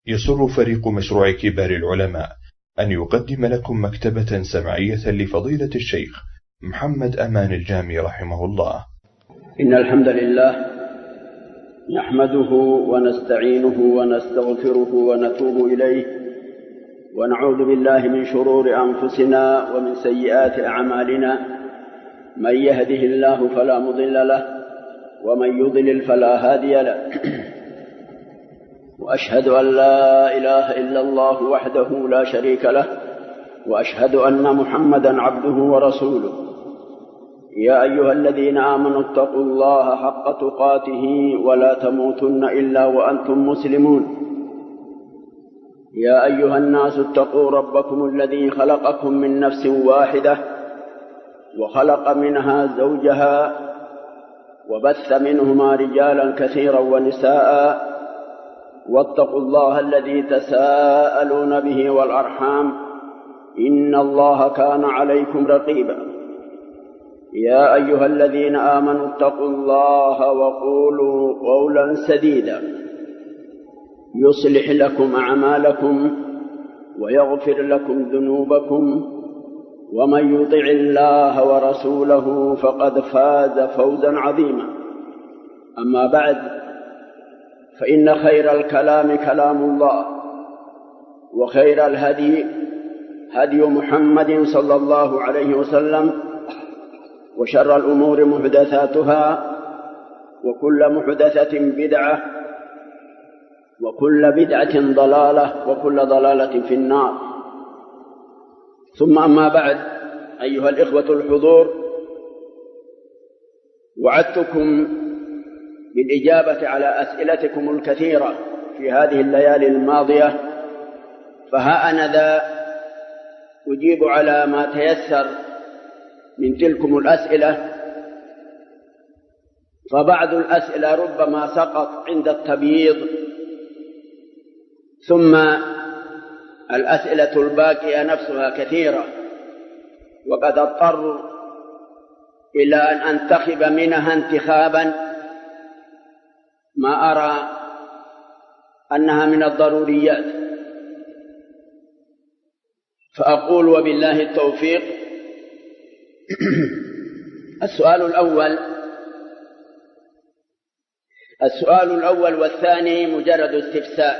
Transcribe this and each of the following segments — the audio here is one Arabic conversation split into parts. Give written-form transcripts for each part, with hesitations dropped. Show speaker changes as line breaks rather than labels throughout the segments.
يسر فريق مشروع كبار العلماء أن يقدم لكم مكتبة سمعية لفضيلة الشيخ محمد أمان الجامي رحمه الله.
إن الحمد لله نحمده ونستعينه ونستغفره ونتوب إليه، ونعوذ بالله من شرور أنفسنا ومن سيئات أعمالنا. من يهده الله فلا مضل له، ومن يضلل فلا هادي له. وأشهد أن لا إله إلا الله وحده لا شريك له، وأشهد أن محمدًا عبده ورسوله. يا أيها الذين آمنوا اتقوا الله حق تقاته ولا تموتن إلا وأنتم مسلمون. يا أيها الناس اتقوا ربكم الذي خلقكم من نفس واحدة، وخلق منها زوجها، وبث منهما رجالا كثيرا ونساء. واتقوا الله الذي تساءلون به والأرحام، إن الله كان عليكم رقيبا. يا أيها الذين آمنوا اتقوا الله وقولوا قولا سديدا يصلح لكم أعمالكم ويغفر لكم ذنوبكم، ومن يطع الله ورسوله فقد فاز فوزا عظيما. أما بعد، فإن خير الكلام كلام الله، وخير الهدي هدي محمد صلى الله عليه وسلم، وشر الأمور محدثاتها، وكل محدثة بدعة، وكل بدعة ضلالة، وكل ضلالة في النار. ثم أما بعد، أيها الإخوة الحضور، وعدتكم بالإجابة على أسئلتكم الكثيرة في هذه الليالي الماضية، فها أنا ذا أجيب على ما تيسر من تلكم الأسئلة. فبعض الأسئلة ربما سقط عند التبييض، ثم الأسئلة الباقية نفسها كثيرة، وقد اضطر إلى أن أنتخب منها انتخابا ما أرى أنها من الضروريات. فأقول وبالله التوفيق. السؤال الأول والثاني مجرد استفسار،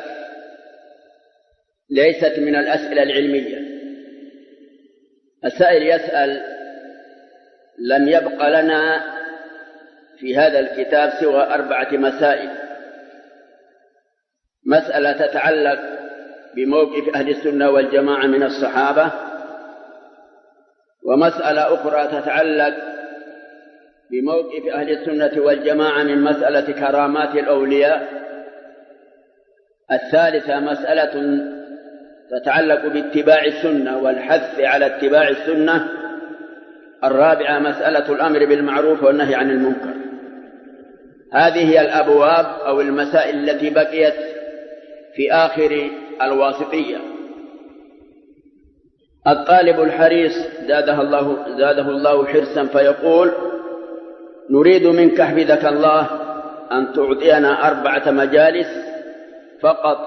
ليست من الأسئلة العلمية. السائل يسأل: لم يبق لنا في هذا الكتاب سوى 4 مسائل. مسألة تتعلق بموقف أهل السنة والجماعة من الصحابة، ومسألة أخرى تتعلق بموقف أهل السنة والجماعة من مسألة كرامات الأولياء. الثالثة مسألة تتعلق باتباع السنة والحث على اتباع السنة. الرابعة مسألة الأمر بالمعروف والنهي عن المنكر. هذه هي الأبواب أو المسائل التي بقيت في آخر الواسطية. الطالب الحريص زاده الله حرصا فيقول: نريد منك حفظك الله أن تعطينا 4 مجالس فقط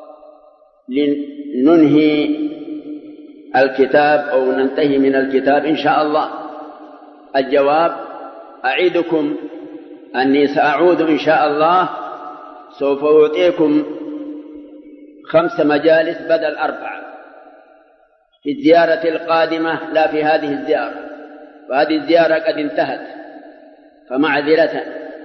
لننهي الكتاب أو ننتهي من الكتاب إن شاء الله. الجواب: أعدكم أني سأعود إن شاء الله، سوف أعطيكم 5 مجالس بدل 4 في الزيارة القادمة، لا في هذه الزيارة، وهذه الزيارة قد انتهت، فمعذرة.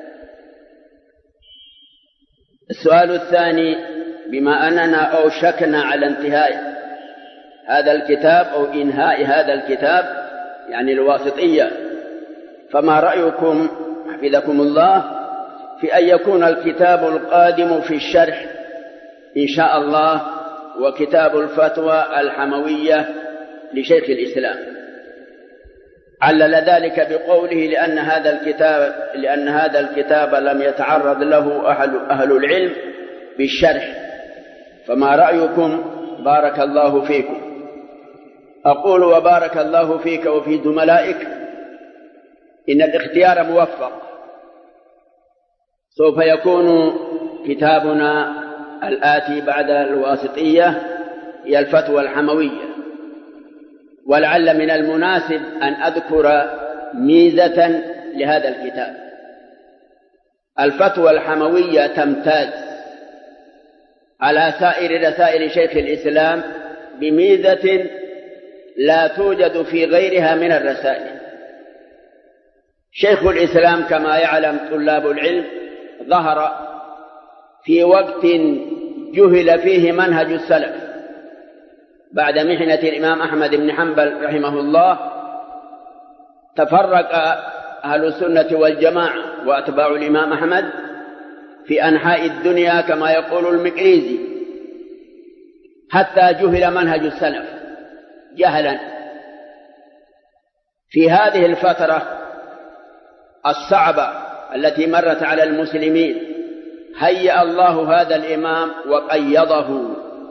السؤال الثاني: بما أننا أوشكنا على انتهاء هذا الكتاب أو إنهاء هذا الكتاب، يعني الواسطية، فما رأيكم حفظكم الله في أن يكون الكتاب القادم في الشرح إن شاء الله وكتاب الفتوى الحموية لشيخ الإسلام؟ علل ذلك بقوله: لأن هذا الكتاب لم يتعرض له أهل العلم بالشرح. فما رأيكم؟ بارك الله فيكم. أقول: وبارك الله فيك وفي زملائك. إن الاختيار موفق. سوف يكون كتابنا الآتي بعد الواسطية هي الفتوى الحموية، ولعل من المناسب أن أذكر ميزة لهذا الكتاب. الفتوى الحموية تمتاز على سائر رسائل شيخ الإسلام بميزة لا توجد في غيرها من الرسائل. شيخ الإسلام كما يعلم طلاب العلم ظهر في وقت جهل فيه منهج السلف بعد محنة الإمام أحمد بن حنبل رحمه الله. تفرق أهل السنة والجماعة وأتباع الإمام أحمد في أنحاء الدنيا كما يقول المقريزي، حتى جهل منهج السلف جهلا. في هذه الفترة الصعبة التي مرت على المسلمين هيأ الله هذا الإمام وقيضه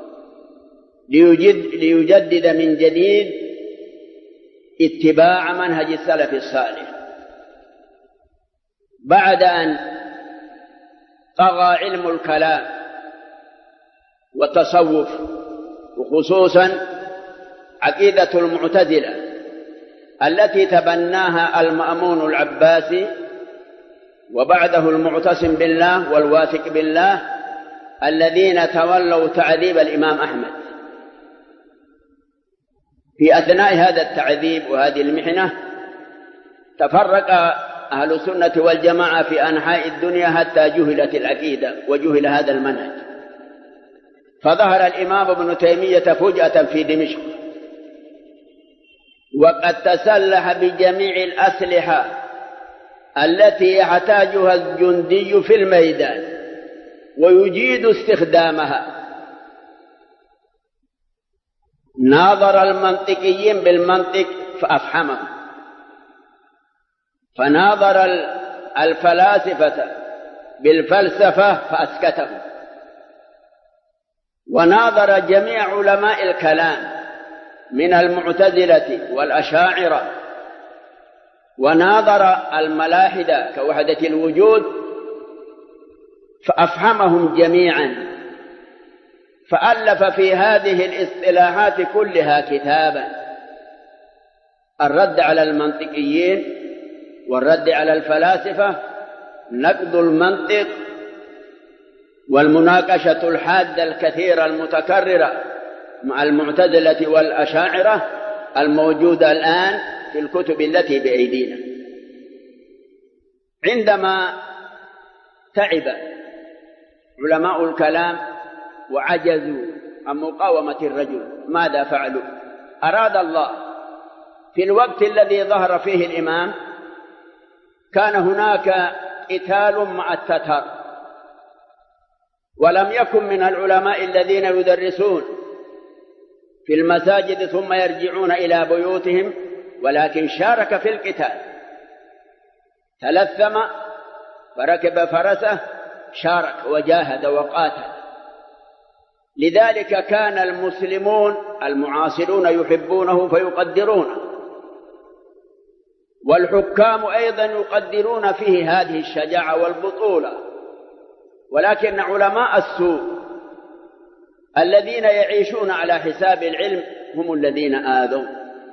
ليجدد من جديد اتباع منهج السلف الصالح، بعد أن طغى علم الكلام والتصوف، وخصوصا عقيدة المعتزلة التي تبناها المأمون العباسي وبعده المعتصم بالله والواثق بالله، الذين تولوا تعذيب الإمام أحمد. في أثناء هذا التعذيب وهذه المحنة تفرق أهل السنة والجماعة في أنحاء الدنيا حتى جهلت العقيدة وجهل هذا المنهج. فظهر الإمام ابن تيمية فجأة في دمشق وقد تسلح بجميع الأسلحة التي يحتاجها الجندي في الميدان ويجيد استخدامها. ناظر المنطقيين بالمنطق فأفحمهم، فناظر الفلاسفة بالفلسفة فأسكتهم، وناظر جميع علماء الكلام من المعتزلة والأشاعرة، وناظر الملاحدة كوحدة الوجود فأفهمهم جميعا، فألف في هذه الاصطلاحات كلها كتابا: الرد على المنطقيين والرد على الفلاسفة، نقد المنطق، والمناقشة الحادة الكثيرة المتكررة مع المعتزلة والأشاعرة الموجودة الآن في الكتب التي بأيدينا. عندما تعب علماء الكلام وعجزوا عن مقاومة الرجل ماذا فعلوا؟ أراد الله في الوقت الذي ظهر فيه الإمام كان هناك قتال مع التتار، ولم يكن من العلماء الذين يدرسون في المساجد ثم يرجعون إلى بيوتهم، ولكن شارك في القتال، تلثم فركب فرسه، شارك وجاهد وقاتل. لذلك كان المسلمون المعاصرون يحبونه فيقدرونه، والحكام أيضا يقدرون فيه هذه الشجاعة والبطولة، ولكن علماء السوء الذين يعيشون على حساب العلم هم الذين آذوا.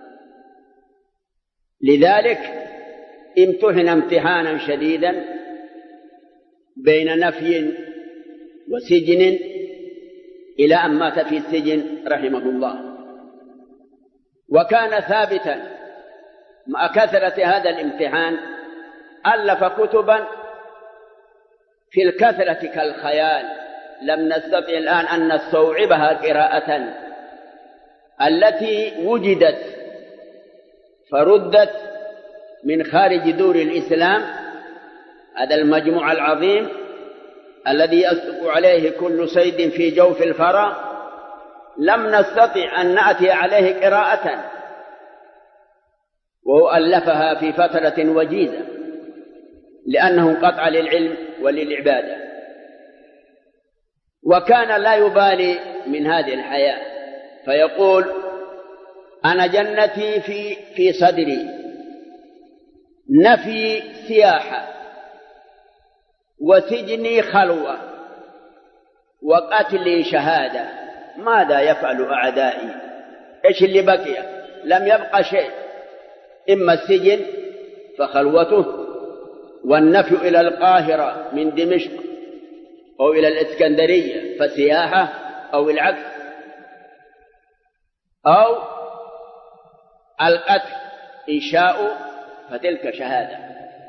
لذلك امتحن امتحانا شديدا بين نفي وسجن إلى أن مات في السجن رحمه الله. وكان ثابتا مع كثرة هذا الامتحان ألف كتبا في الكثرة كالخيال، لم نستطع الآن أن نستوعبها قراءة، التي وجدت فردت من خارج دور الإسلام. هذا المجموع العظيم الذي يصدق عليه كل صيد في جوف الفرا لم نستطع أن نأتي عليه قراءة، وهو ألفها في فترة وجيزة لأنه قطع للعلم وللعبادة. وكان لا يبالي من هذه الحياة، فيقول: أنا جنتي في صدري، نفي سياحة، وسجني خلوة، وقتلي شهادة، ماذا يفعل أعدائي؟ إيش اللي بقي؟ لم يبقى شيء، إما السجن فخلوته، والنفي إلى القاهرة من دمشق أو إلى الإسكندرية فسياحة، أو العكس، أو القتل إن شاءوا فتلك شهادة.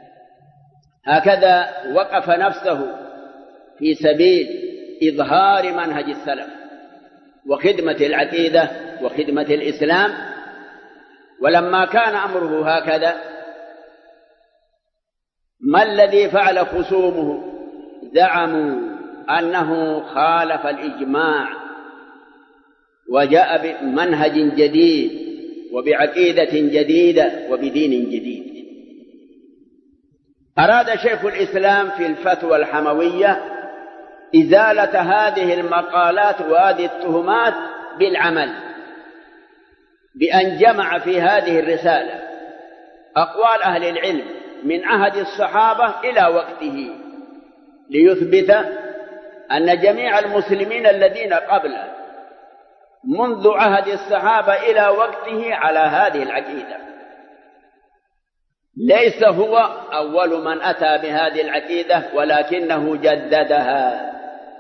هكذا وقف نفسه في سبيل إظهار منهج السلف وخدمة العقيدة وخدمة الإسلام. ولما كان أمره هكذا، ما الذي فعل خصومه؟ زعموا أنه خالف الإجماع وجاء بمنهج جديد وبعقيدة جديدة وبدين جديد. أراد شيخ الإسلام في الفتوى الحموية إزالة هذه المقالات وهذه التهمات بالعمل، بأن جمع في هذه الرسالة أقوال أهل العلم من عهد الصحابة إلى وقته، ليثبت أن جميع المسلمين الذين قبله منذ عهد الصحابة إلى وقته على هذه العقيدة. ليس هو أول من أتى بهذه العقيدة، ولكنه جددها.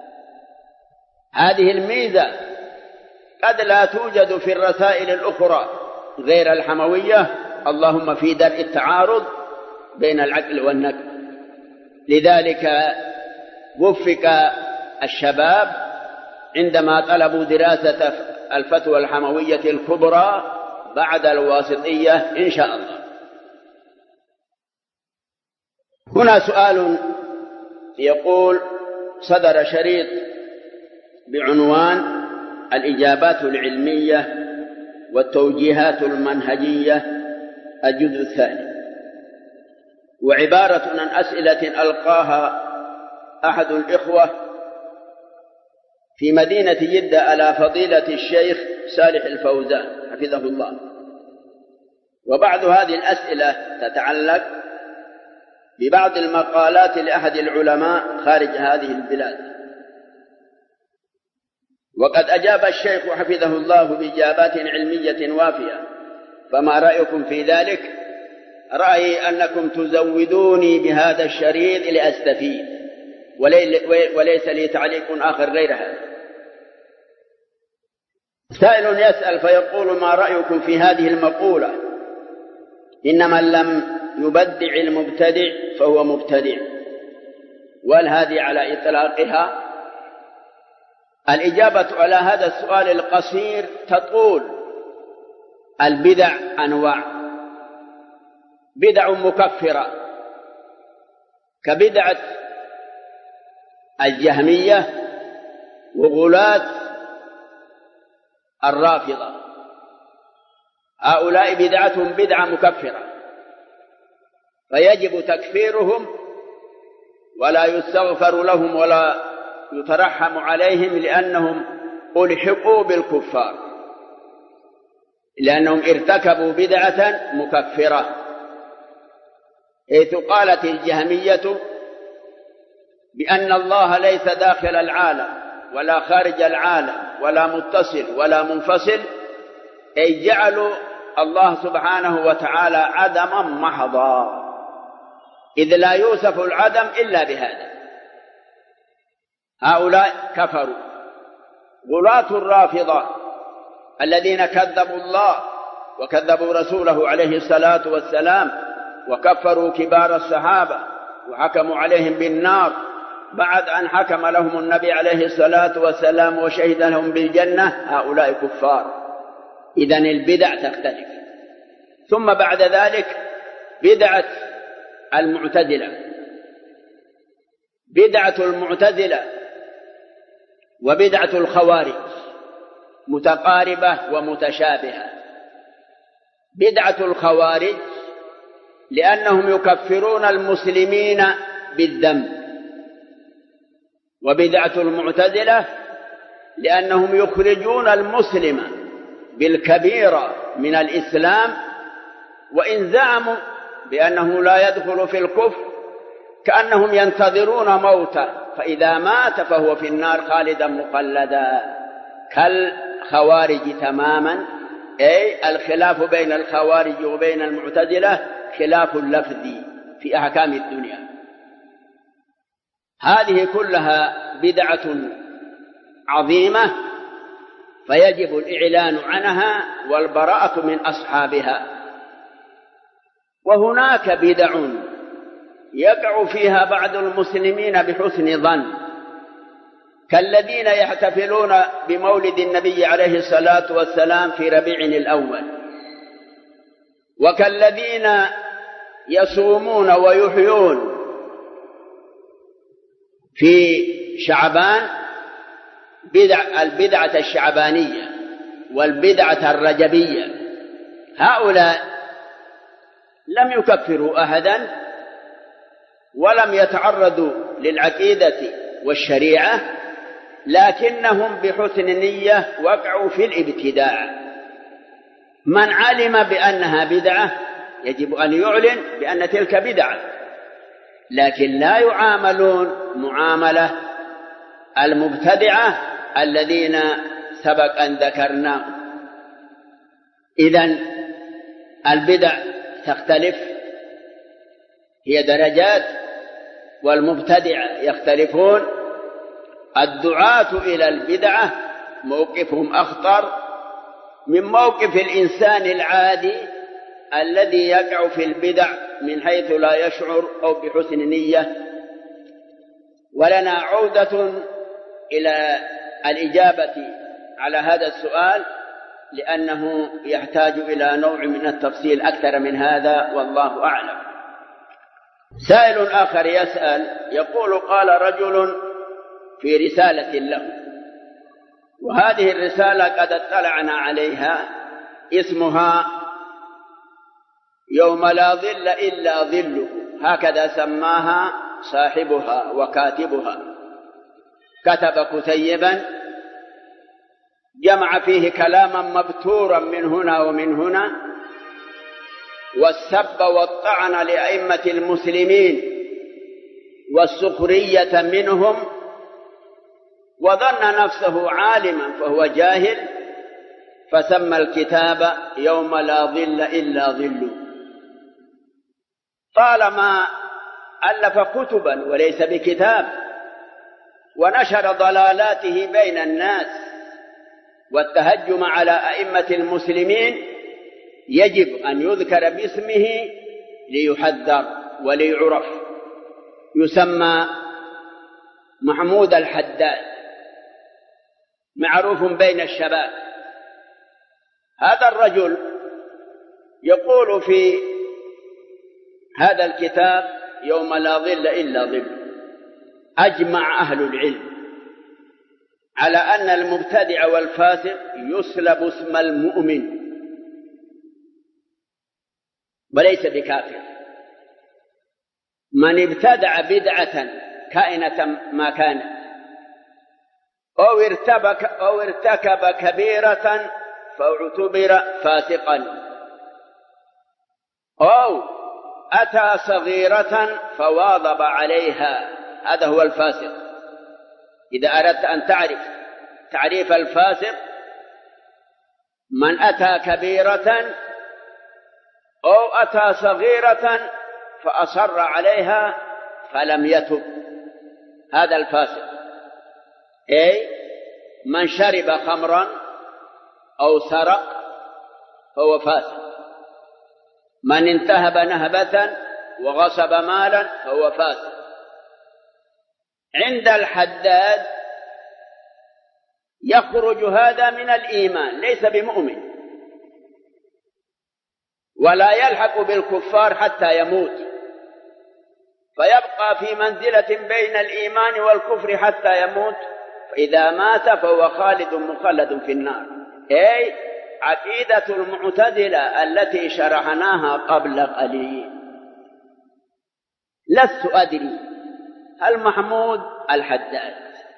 هذه الميزة قد لا توجد في الرسائل الأخرى غير الحموية، اللهم في درء التعارض بين العقل والنقل. لذلك وفق الشباب عندما طلبوا دراسة الفتوى الحموية الكبرى بعد الواسطية إن شاء الله. هنا سؤال يقول: صدر شريط بعنوان الإجابات العلمية والتوجيهات المنهجية الجزء الثاني، وعبارة عن أسئلة ألقاها أحد الإخوة في مدينة جدة على فضيلة الشيخ صالح الفوزان حفظه الله. وبعض هذه الأسئلة تتعلق ببعض المقالات لأحد العلماء خارج هذه البلاد. وقد أجاب الشيخ حفظه الله بإجابات علمية وافية، فما رأيكم في ذلك؟ رأيي أنكم تزودوني بهذا الشريط لأستفيد، وليس لي تعليق آخر غير هذا. سائل يسأل فيقول: ما رأيكم في هذه المقولة: إن من لم يبدع المبتدع فهو مبتدع؟ وهل هذه على إطلاقها؟ الإجابة على هذا السؤال القصير تطول. البدع أنواع: بدع مكفرة كبدعة الجهمية وغلاة الرافضة، هؤلاء بدعتهم بدعة مكفرة، فيجب تكفيرهم ولا يستغفر لهم ولا يترحم عليهم، لأنهم ألحقوا بالكفار، لأنهم ارتكبوا بدعة مكفرة. حيث قالت الجهمية بأن الله ليس داخل العالم ولا خارج العالم ولا متصل ولا منفصل، أي جعلوا الله سبحانه وتعالى عدما محضا، إذ لا يوصف العدم إلا بهذا. هؤلاء كفروا. غلاة الرافضة الذين كذبوا الله وكذبوا رسوله عليه الصلاة والسلام وكفروا كبار الصحابة وحكموا عليهم بالنار بعد أن حكم لهم النبي عليه الصلاة والسلام وشهد لهم بالجنة، هؤلاء كفار. إذن البدع تختلف. ثم بعد ذلك بدعة المعتزلة. بدعة المعتزلة وبدعة الخوارج متقاربة ومتشابهة. بدعة الخوارج لأنهم يكفرون المسلمين بالذنب، وبدعة المعتزلة لأنهم يخرجون المسلم بالكبيرة من الإسلام، وإن زعموا بأنه لا يدخل في الكفر كأنهم ينتظرون موته فإذا مات فهو في النار خالدا مخلدا كالخوارج تماما. أي الخلاف بين الخوارج وبين المعتزلة خلاف لفظي في أحكام الدنيا. هذه كلها بدعة عظيمة، فيجب الإعلان عنها والبراءة من أصحابها. وهناك بدع يقع فيها بعض المسلمين بحسن ظن، كالذين يحتفلون بمولد النبي عليه الصلاة والسلام في ربيع الأول، وكالذين يصومون ويحيون في شعبان البدعة الشعبانية والبدعة الرجبية. هؤلاء لم يكفروا أحدا ولم يتعرضوا للعقيدة والشريعة، لكنهم بحسن نية وقعوا في الابتداع. من علم بأنها بدعة يجب أن يعلن بأن تلك بدعة، لكن لا يعاملون معاملة المبتدعة الذين سبق أن ذكرناهم. إذن البدع تختلف، هي درجات، والمبتدعة يختلفون. الدعاة إلى البدعة موقفهم أخطر من موقف الإنسان العادي الذي يقع في البدع من حيث لا يشعر أو بحسن نية. ولنا عودة إلى الإجابة على هذا السؤال، لأنه يحتاج إلى نوع من التفصيل أكثر من هذا، والله أعلم. سائل آخر يسأل يقول: قال رجل في رسالة له، وهذه الرسالة قد اطلعنا عليها، اسمها يوم لا ظل إلا ظله، هكذا سماها صاحبها وكاتبها. كتب كتيبا جمع فيه كلاما مبتورا من هنا ومن هنا، والسب والطعن لأئمة المسلمين والسخرية منهم، وظن نفسه عالما فهو جاهل، فسمى الكتاب يوم لا ظل إلا ظله. طالما ألف كتبا وليس بكتاب، ونشر ضلالاته بين الناس والتهجم على أئمة المسلمين، يجب أن يذكر باسمه ليحذر وليعرف. يسمى محمود الحداد، معروف بين الشباب. هذا الرجل يقول في هذا الكتاب يوم لا ظل إلا ظل: أجمع أهل العلم على أن المبتدع والفاسق يسلب اسم المؤمن وليس بكافر. من ابتدع بدعة كائنة ما كانت، أو ارتكب كبيرة فاعتبر فاسقا، أو أتى صغيرة فواظب عليها، هذا هو الفاسق. إذا أردت أن تعرف تعريف الفاسق: من أتى كبيرة أو أتى صغيرة فأصر عليها فلم يتب، هذا الفاسق. أي من شرب خمرا أو سرق فهو فاسق، من انتهب نهبة وغصب مالا فهو فاسق. عند الحداد يخرج هذا من الإيمان، ليس بمؤمن، ولا يلحق بالكفار حتى يموت، فيبقى في منزلة بين الإيمان والكفر حتى يموت، فإذا مات فهو خالد مخلد في النار. أي عقيدة المعتزلة التي شرحناها قبل قليل. لست أدري هل محمود الحداد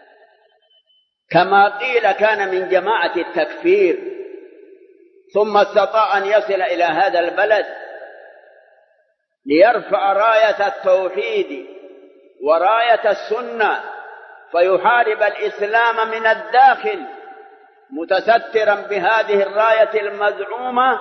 كما قيل كان من جماعة التكفير ثم استطاع أن يصل إلى هذا البلد ليرفع راية التوحيد وراية السنة فيحارب الإسلام من الداخل متسترا بهذه الراية المزعومة،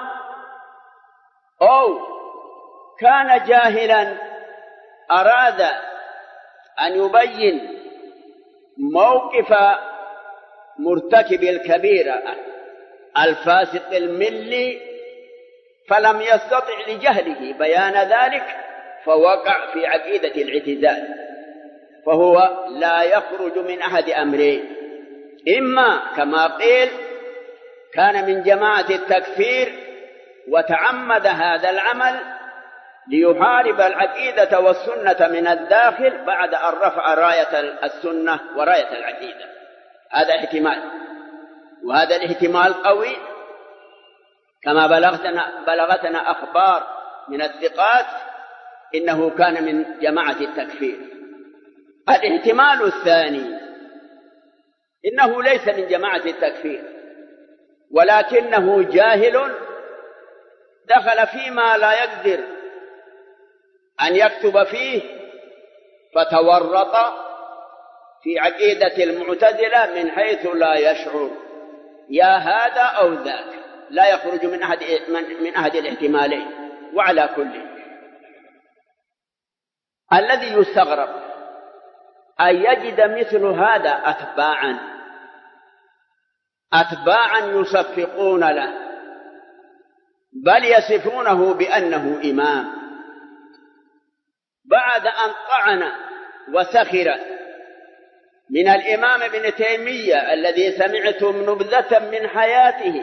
أو كان جاهلا أراد أن يبين موقف مرتكب الكبيرة الفاسق الملي فلم يستطع لجهله بيان ذلك فوقع في عقيدة الاعتزال، فهو لا يخرج من أحد أمرين: إما كما قيل كان من جماعة التكفير وتعمد هذا العمل ليحارب العقيدة والسنة من الداخل بعد أن رفع راية السنة وراية العقيدة، هذا احتمال، وهذا الاحتمال قوي كما بلغتنا أخبار من الثقات إنه كان من جماعة التكفير. الاحتمال الثاني إنه ليس من جماعة التكفير ولكنه جاهل دخل فيما لا يقدر أن يكتب فيه فتورط في عقيدة المعتزلة من حيث لا يشعر، يا هذا أو ذاك، لا يخرج من أحد الاحتمالين. وعلى كل الذي يستغرب أن يجد مثل هذا أتباعا يصفقون له، بل يصفونه بأنه إمام، بعد أن طعن وسخر من الإمام ابن تيمية الذي سمعتم نبذة من حياته.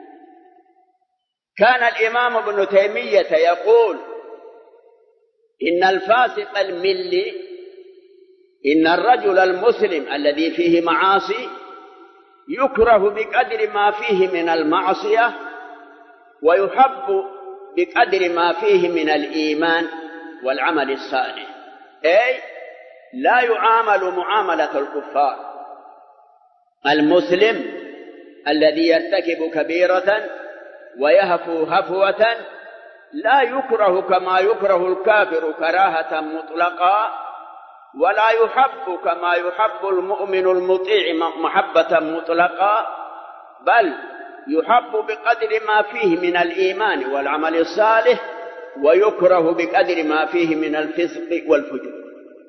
كان الإمام ابن تيمية يقول إن الفاسق الملي، إن الرجل المسلم الذي فيه معاصي يكره بقدر ما فيه من المعصية ويحب بقدر ما فيه من الإيمان والعمل الصالح، أي لا يعامل معاملة الكفار. المسلم الذي يرتكب كبيرة ويهفو هفوة لا يكره كما يكره الكافر كراهة مطلقة، ولا يحب كما يحب المؤمن المطيع محبة مطلقة، بل يحب بقدر ما فيه من الإيمان والعمل الصالح ويكره بقدر ما فيه من الفسق والفجور.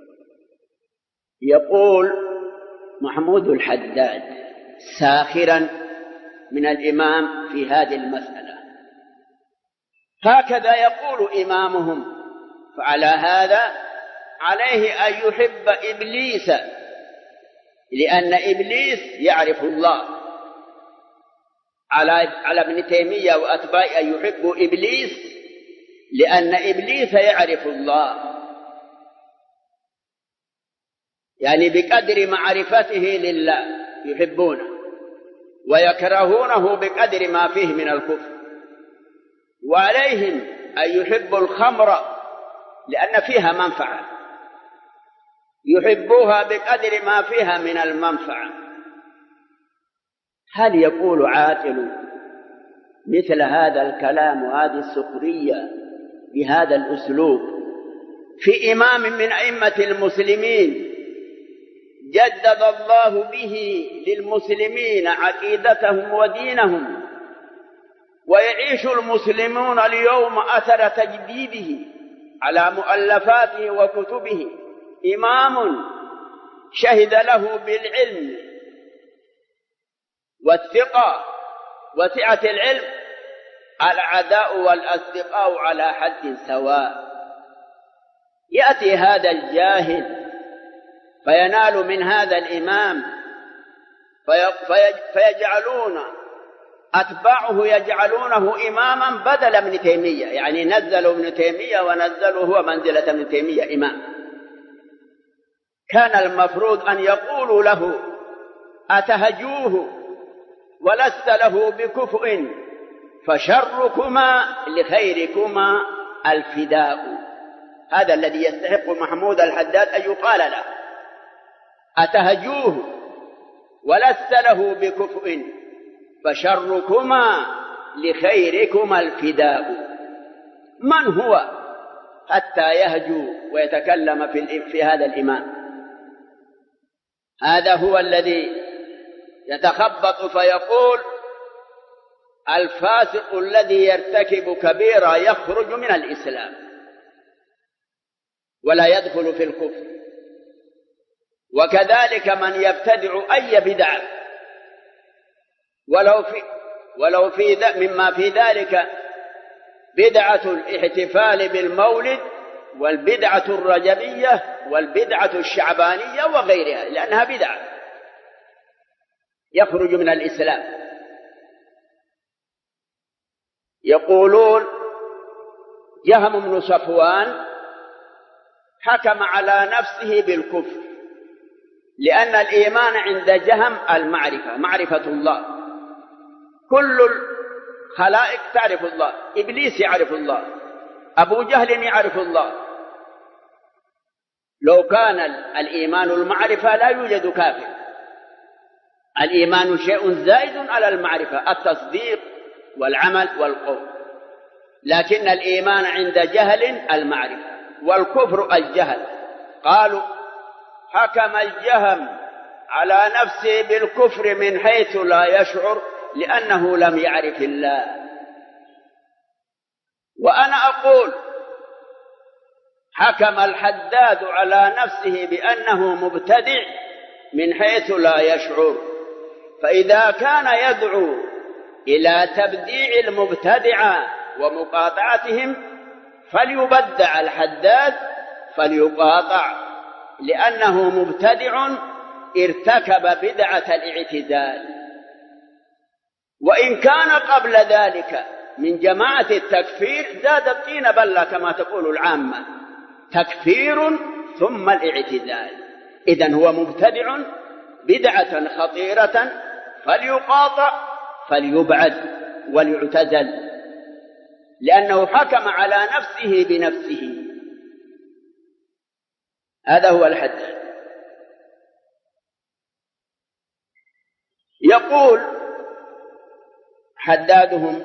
يقول محمود الحداد ساخرا من الإمام في هذه المسألة: هكذا يقول إمامهم، فعلى هذا عليه أن يحب إبليس، لأن إبليس يعرف الله. على ابن تيمية وأتباعه أن يحبوا إبليس لأن إبليس يعرف الله، يعني بقدر معرفته لله يحبونه ويكرهونه بقدر ما فيه من الكفر. وعليهم أن يحبوا الخمر لأن فيها منفعة، يحبوها بقدر ما فيها من المنفعة. هل يقول عاقل مثل هذا الكلام وهذه السخرية بهذا الأسلوب في إمام من أئمة المسلمين جدد الله به للمسلمين عقيدتهم ودينهم، ويعيش المسلمون اليوم أثر تجديده على مؤلفاته وكتبه؟ إمام شهد له بالعلم والثقة وسعة العلم، العداء والأصدقاء على حد سواء. يأتي هذا الجاهل فينال من هذا الإمام فيجعلون أتباعه يجعلونه إماما بدل ابن تيمية، يعني نزلوا ابن تيمية ونزلوا هو منزلة ابن تيمية إمام. كان المفروض أن يقولوا له: أتهجوه ولست له بكفء فشركما لخيركما الفداء. هذا الذي يستحق محمود الحداد أن يقال له: أتهجوه ولست له بكفء فشركما لخيركما الفداء. من هو حتى يهجو ويتكلم في هذا الإمام؟ هذا هو الذي يتخبط فيقول الفاسق الذي يرتكب كبيرة يخرج من الإسلام ولا يدخل في الكفر. وكذلك من يبتدع أي بدعة ولو في مما في ذلك بدعة الاحتفال بالمولد والبدعة الرجبية والبدعة الشعبانية وغيرها، لأنها بدعة يخرج من الإسلام. يقولون جهم بن صفوان حكم على نفسه بالكفر، لأن الإيمان عند جهم المعرفة، معرفة الله. كل الخلائق تعرف الله، إبليس يعرف الله، أبو جهل يعرف الله. لو كان الإيمان المعرفة لا يوجد كافر. الإيمان شيء زائد على المعرفة، التصديق والعمل والقول. لكن الإيمان عند جهل المعرفة، والكفر الجهل. قالوا حكم الجهم على نفسه بالكفر من حيث لا يشعر، لأنه لم يعرف الله. وأنا أقول حكم الحداد على نفسه بأنه مبتدع من حيث لا يشعر. فإذا كان يدعو إلى تبديع المبتدعة ومقاطعتهم فليبدع الحداد، فليقاطع، لأنه مبتدع ارتكب بدعة الاعتزال. وإن كان قبل ذلك من جماعة التكفير زاد الطين بلة كما تقول العامة، تكفير ثم الاعتزال. إذن هو مبتدع بدعة خطيرة، فليقاطع فليبعد وليعتزل، لأنه حكم على نفسه بنفسه. هذا هو الحد. يقول حدادهم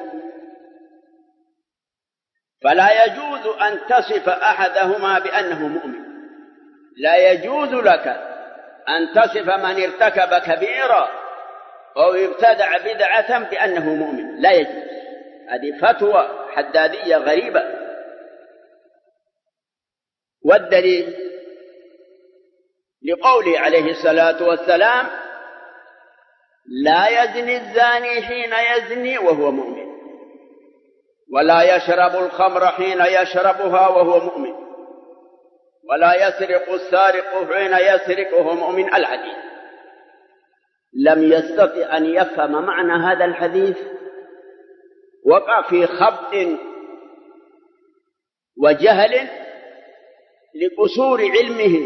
فلا يجوز أن تصف أحدهما بأنه مؤمن. لا يجوز لك أن تصف من ارتكب كبيرة أو ابتدع بدعة بأنه مؤمن، لا يجوز. هذه فتوى حدادية غريبة. والدليل لقوله عليه الصلاة والسلام لا يزني الزاني حين يزني وهو مؤمن، ولا يشرب الخمر حين يشربها وهو مؤمن، ولا يسرق السارق حين يسرق وهو مؤمن. الحديث لم يستطع أن يفهم معنى هذا الحديث، وقع في خبط وجهل لقصور علمه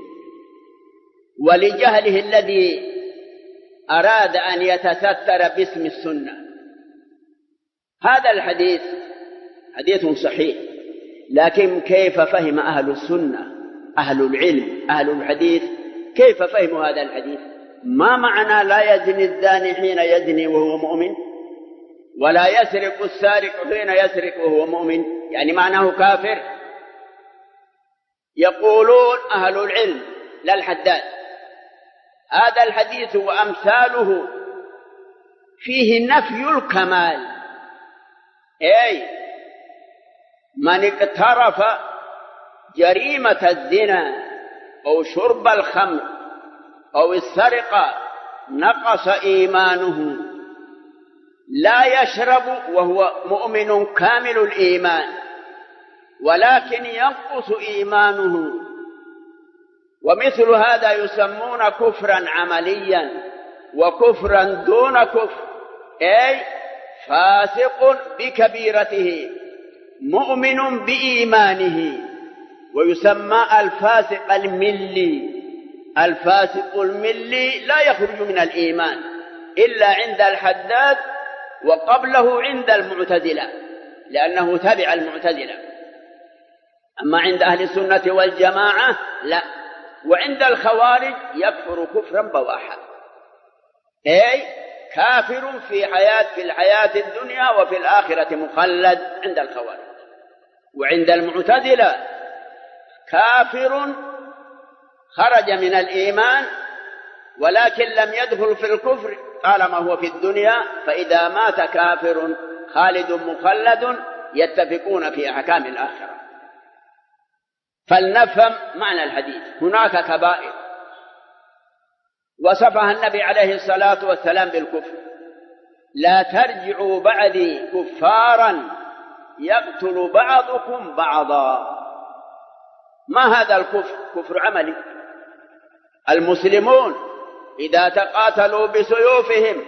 ولجهله الذي أراد أن يتستر باسم السنة. هذا الحديث حديث صحيح، لكن كيف فهم أهل السنة، أهل العلم، أهل الحديث، كيف فهموا هذا الحديث؟ ما معنى لا يزني الزاني حين يزني وهو مؤمن، ولا يسرق السارق حين يسرق وهو مؤمن؟ يعني معناه كافر. يقولون أهل العلم لا الحداد هذا الحديث وأمثاله فيه نفي الكمال، أي من اقترف جريمة الزنا أو شرب الخمر أو السرقة نقص إيمانه. لا يشرب وهو مؤمن كامل الإيمان، ولكن ينقص إيمانه. ومثل هذا يسمون كفرا عمليا وكفرا دون كفر، أي فاسق بكبيرته مؤمن بإيمانه، ويسمى الفاسق الملي. الفاسق الملي لا يخرج من الإيمان إلا عند الحداد، وقبله عند المعتزلة لأنه تبع المعتزلة. أما عند أهل السنة والجماعة لا. وعند الخوارج يكفر كفرا بواحا، أي كافر في الحياة الدنيا وفي الآخرة مخلد عند الخوارج. وعند المعتزلة كافر خرج من الإيمان ولكن لم يدخل في الكفر طالما هو في الدنيا، فإذا مات كافر خالد مخلد يتفقون في أحكام الآخرة. فلنفهم معنى الحديث. هناك كبائر وصفها النبي عليه الصلاة والسلام بالكفر: لا ترجعوا بعدي كفارا يقتل بعضكم بعضا. ما هذا الكفر؟ كفر عملي. المسلمون إذا تقاتلوا بسيوفهم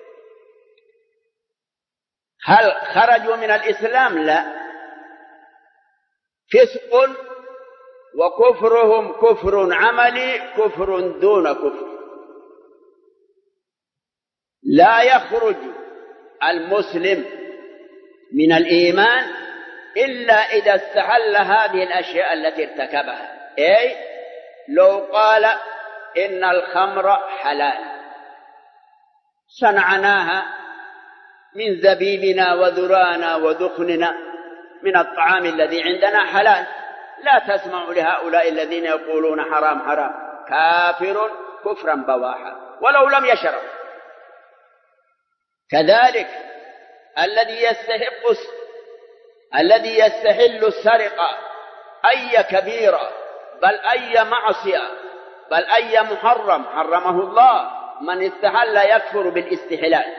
هل خرجوا من الإسلام؟ لا، فسق، وكفرهم كفر عملي، كفر دون كفر. لا يخرج المسلم من الإيمان إلا إذا استحل هذه الأشياء التي ارتكبها. أي لو قال إن الخمر حلال، صنعناها من زبيبنا وذرانا ودخننا من الطعام الذي عندنا حلال، لا تسمع لهؤلاء الذين يقولون حرام حرام، كافر كفرا بواحا ولو لم يشرب. كذلك الذي يستحل السرقة، أي كبيرة، بل أي معصية، بل أي محرم حرمه الله، من استحل يكفر بالاستحلال.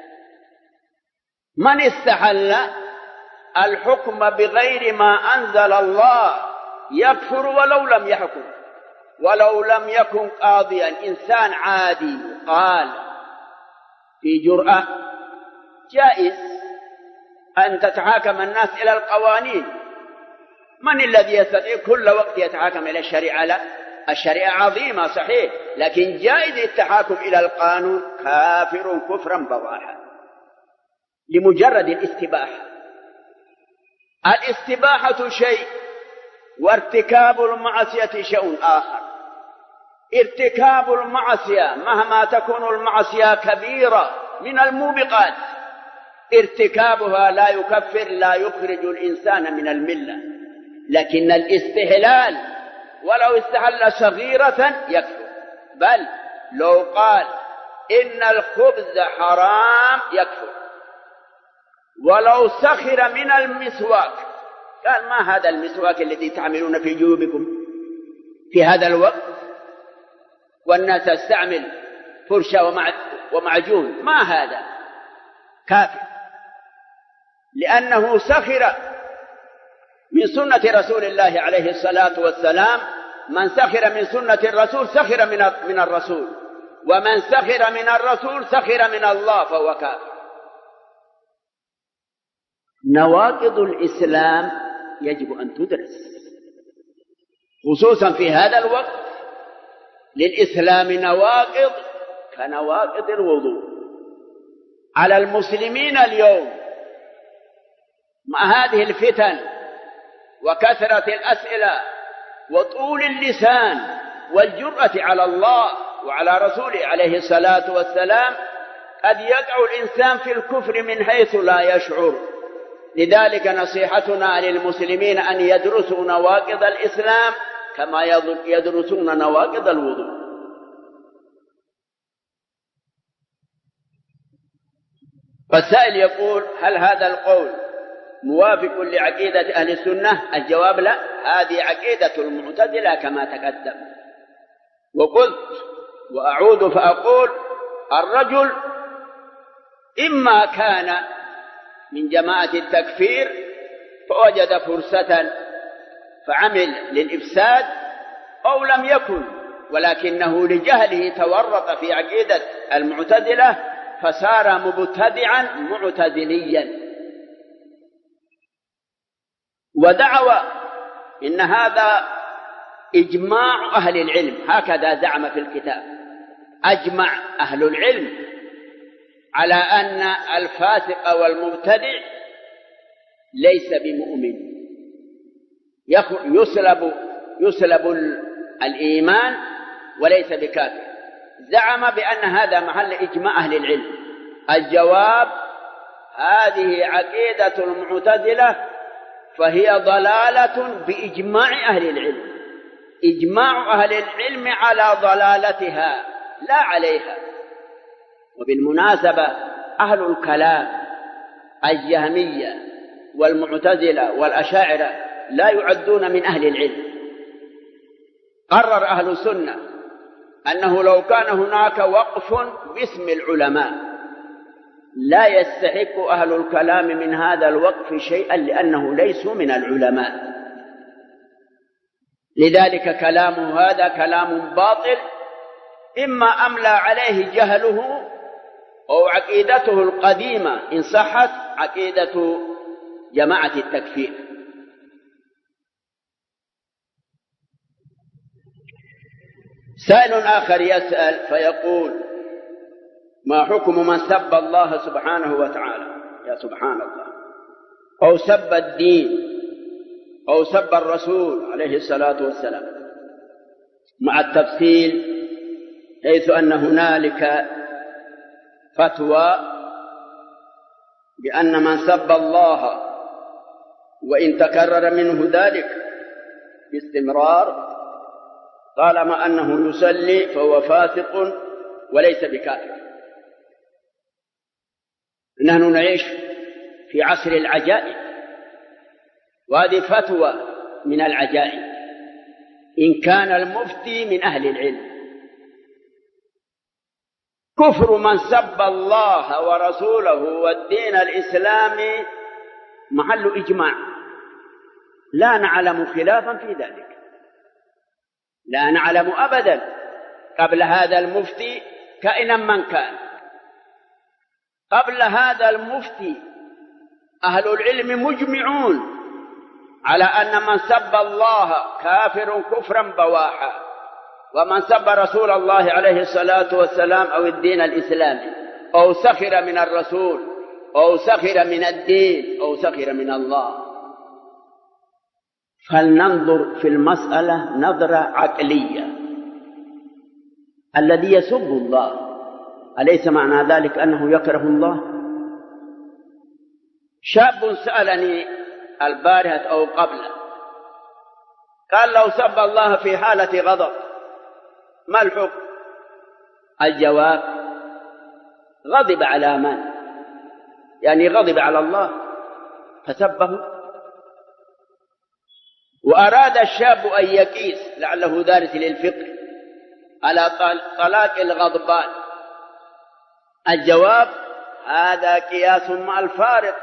من استحل الحكم بغير ما أنزل الله يكفر ولو لم يحكم، ولو لم يكن قاضيا، إنسان عادي قال في جرأة جائز أن تتحاكم الناس إلى القوانين. من الذي يستطيع كل وقت يتحاكم إلى الشريعة؟ لا، الشريعة عظيمة صحيح، لكن جائز التحاكم إلى القانون. كافر كفرا بواحا لمجرد الاستباحة. الاستباحة شيء، وارتكاب المعصية شيء آخر. ارتكاب المعصية مهما تكون المعصية كبيرة من الموبقات، ارتكابها لا يكفر، لا يخرج الإنسان من الملة. لكن الاستحلال ولو استحل صغيرة يكفر. بل لو قال إن الخبز حرام يكفر. ولو سخر من المسواك، قال ما هذا المسواك الذي تعملون في جيوبكم في هذا الوقت والناس تستعمل فرشة ومعجون، ما هذا؟ كافر، لأنه سخر من سنة رسول الله عليه الصلاة والسلام. من سخر من سنة الرسول سخر من الرسول، ومن سخر من الرسول سخر من الله، فهو كافر. نواقض الإسلام يجب أن تدرس، خصوصا في هذا الوقت. للإسلام نواقض كنواقض الوضوء. على المسلمين اليوم مع هذه الفتن وكثرة الأسئلة وطول اللسان والجرأة على الله وعلى رسوله عليه الصلاة والسلام، قد يقع الإنسان في الكفر من حيث لا يشعر. لذلك نصيحتنا للمسلمين أن يدرسوا نواقض الإسلام كما يدرسون نواقض الوضوء. فالسائل يقول: هل هذا القول موافق لعقيدة أهل السنة؟ الجواب: لا، هذه عقيدة المعتزلة كما تقدم. وقلت وأعود فأقول: الرجل إما كان من جماعة التكفير فوجد فرصة فعمل للإفساد، أو لم يكن ولكنه لجهله تورط في عقيدة المعتزلة فصار مبتدعا معتزليا. ودعوى إن هذا إجماع أهل العلم، هكذا زعم في الكتاب. أجمع أهل العلم على أن الفاسق والمبتدع ليس بمؤمن، يسلب الإيمان وليس بكافر. زعم بأن هذا محل إجماع أهل العلم. الجواب: هذه عقيدة المعتزلة، فهي ضلالة بإجماع أهل العلم. إجماع أهل العلم على ضلالتها، لا عليها. وبالمناسبة أهل الكلام الجهمية والمعتزلة والأشاعرة لا يعدون من أهل العلم. قرر أهل السنة أنه لو كان هناك وقف باسم العلماء لا يستحق أهل الكلام من هذا الوقف شيئا، لأنه ليسوا من العلماء. لذلك كلامه هذا كلام باطل، إما أملى عليه جهله أو عقيدته القديمة إن صحت عقيدة جماعة التكفير. سائل آخر يسأل فيقول: ما حكم من سب الله سبحانه وتعالى؟ يا سبحان الله، أو سب الدين أو سب الرسول عليه الصلاة والسلام، مع التفصيل، حيث أن هنالك فتوى بأن من سب الله وإن تكرر منه ذلك باستمرار طالما أنه يصلي فهو فاسق وليس بكافر. نحن نعيش في عصر العجائب، وهذه فتوى من العجائب إن كان المفتي من أهل العلم. كفر من سب الله ورسوله والدين الإسلامي محل إجماع، لا نعلم خلافا في ذلك، لا نعلم أبدا قبل هذا المفتي كائنا من كان. قبل هذا المفتي أهل العلم مجمعون على أن من سب الله كافر كفرا بواحا، ومن سب رسول الله عليه الصلاة والسلام أو الدين الإسلامي أو سخر من الرسول أو سخر من الدين أو سخر من الله. فلننظر في المسألة نظرة عقلية. الذي يسب الله أليس معنى ذلك أنه يكره الله؟ شاب سألني البارحة أو قبله قال: لو سب الله في حالة غضب ما الحكم؟ الجواب: غضب على من؟ يعني غضب على الله فسبه. وأراد الشاب أن يقيس، لعله دارس للفقه، على طلاق الغضبان. الجواب: هذا قياس مع الفارق.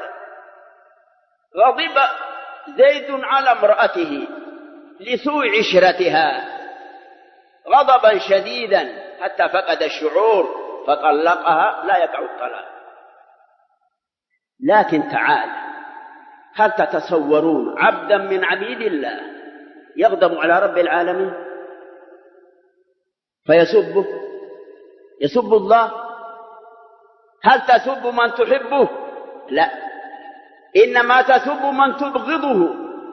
غضب زيد على امرأته لسوء عشرتها غضبا شديدا حتى فقد الشعور فطلقها، لا يقع الطلاق. لكن تعال، هل تتصورون عبدا من عبيد الله يغضب على رب العالمين فيسبه؟ يسب الله؟ هل تسب من تحبه؟ لا، إنما تسب من تبغضه.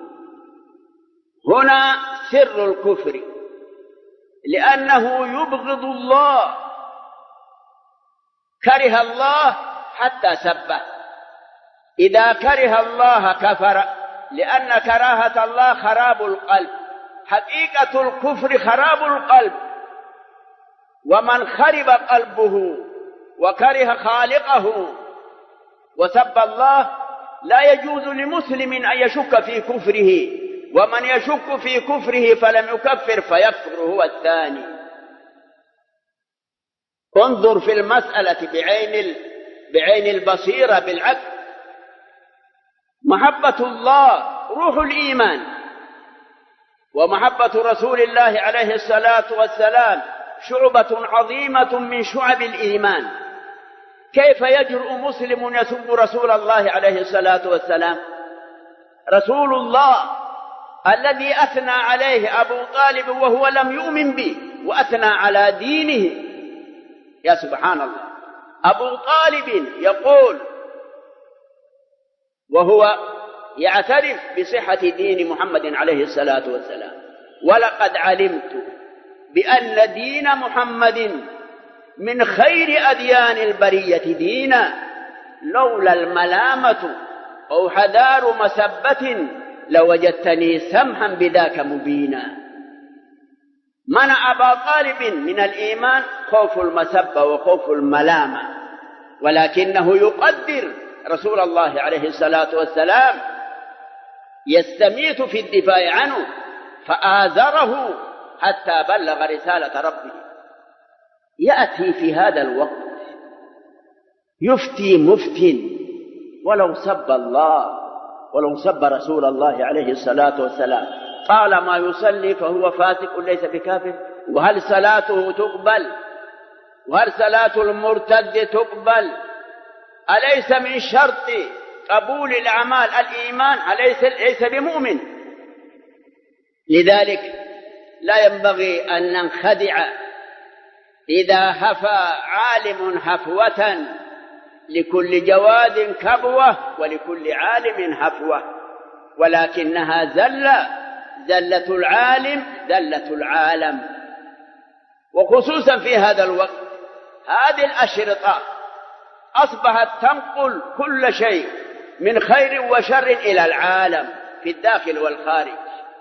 هنا سر الكفر، لأنه يبغض الله، كره الله حتى سبه. إذا كره الله كفر، لأن كراهة الله خراب القلب. حقيقة الكفر خراب القلب، ومن خرب قلبه وكره خالقه وسب الله لا يجوز لمسلم أن يشك في كفره، ومن يشك في كفره فلم يكفر فيكفر هو الثاني. انظر في المسألة بعين البصيرة بالعقل. محبة الله روح الإيمان، ومحبة رسول الله عليه الصلاة والسلام شعبة عظيمة من شعب الإيمان. كيف يجرؤ مسلم يسب رسول الله عليه الصلاة والسلام؟ رسول الله الذي أثنى عليه أبو طالب وهو لم يؤمن به، وأثنى على دينه. يا سبحان الله، أبو طالب يقول وهو يعترف بصحة دين محمد عليه الصلاة والسلام: ولقد علمت بأن دين محمد من خير أديان البرية دينا، لولا الملامة أو حذار مسبة لوجدتني سمحا بذاك مبينا. منع أبا طالب من الإيمان خوف المسبة وخوف الملامة، ولكنه يقدر رسول الله عليه الصلاة والسلام، يستميت في الدفاع عنه، فآزره حتى بلغ رسالة ربه. يأتي في هذا الوقت يفتي مفت ولو سب الله ولو سب رسول الله عليه الصلاة والسلام، طالما يصلي فهو فاسق ليس بكافر. وهل صلاته تقبل؟ وهل صلاة المرتد تقبل؟ أليس من شرط قبول الأعمال الإيمان؟ ليس بمؤمن. لذلك لا ينبغي أن ننخدع إذا هفى عالم هفوة، لكل جواد كبوة ولكل عالم هفوة، ولكنها زلة العالم زلة العالم. وخصوصا في هذا الوقت هذه الأشرطة أصبحت تنقل كل شيء من خير وشر إلى العالم في الداخل والخارج.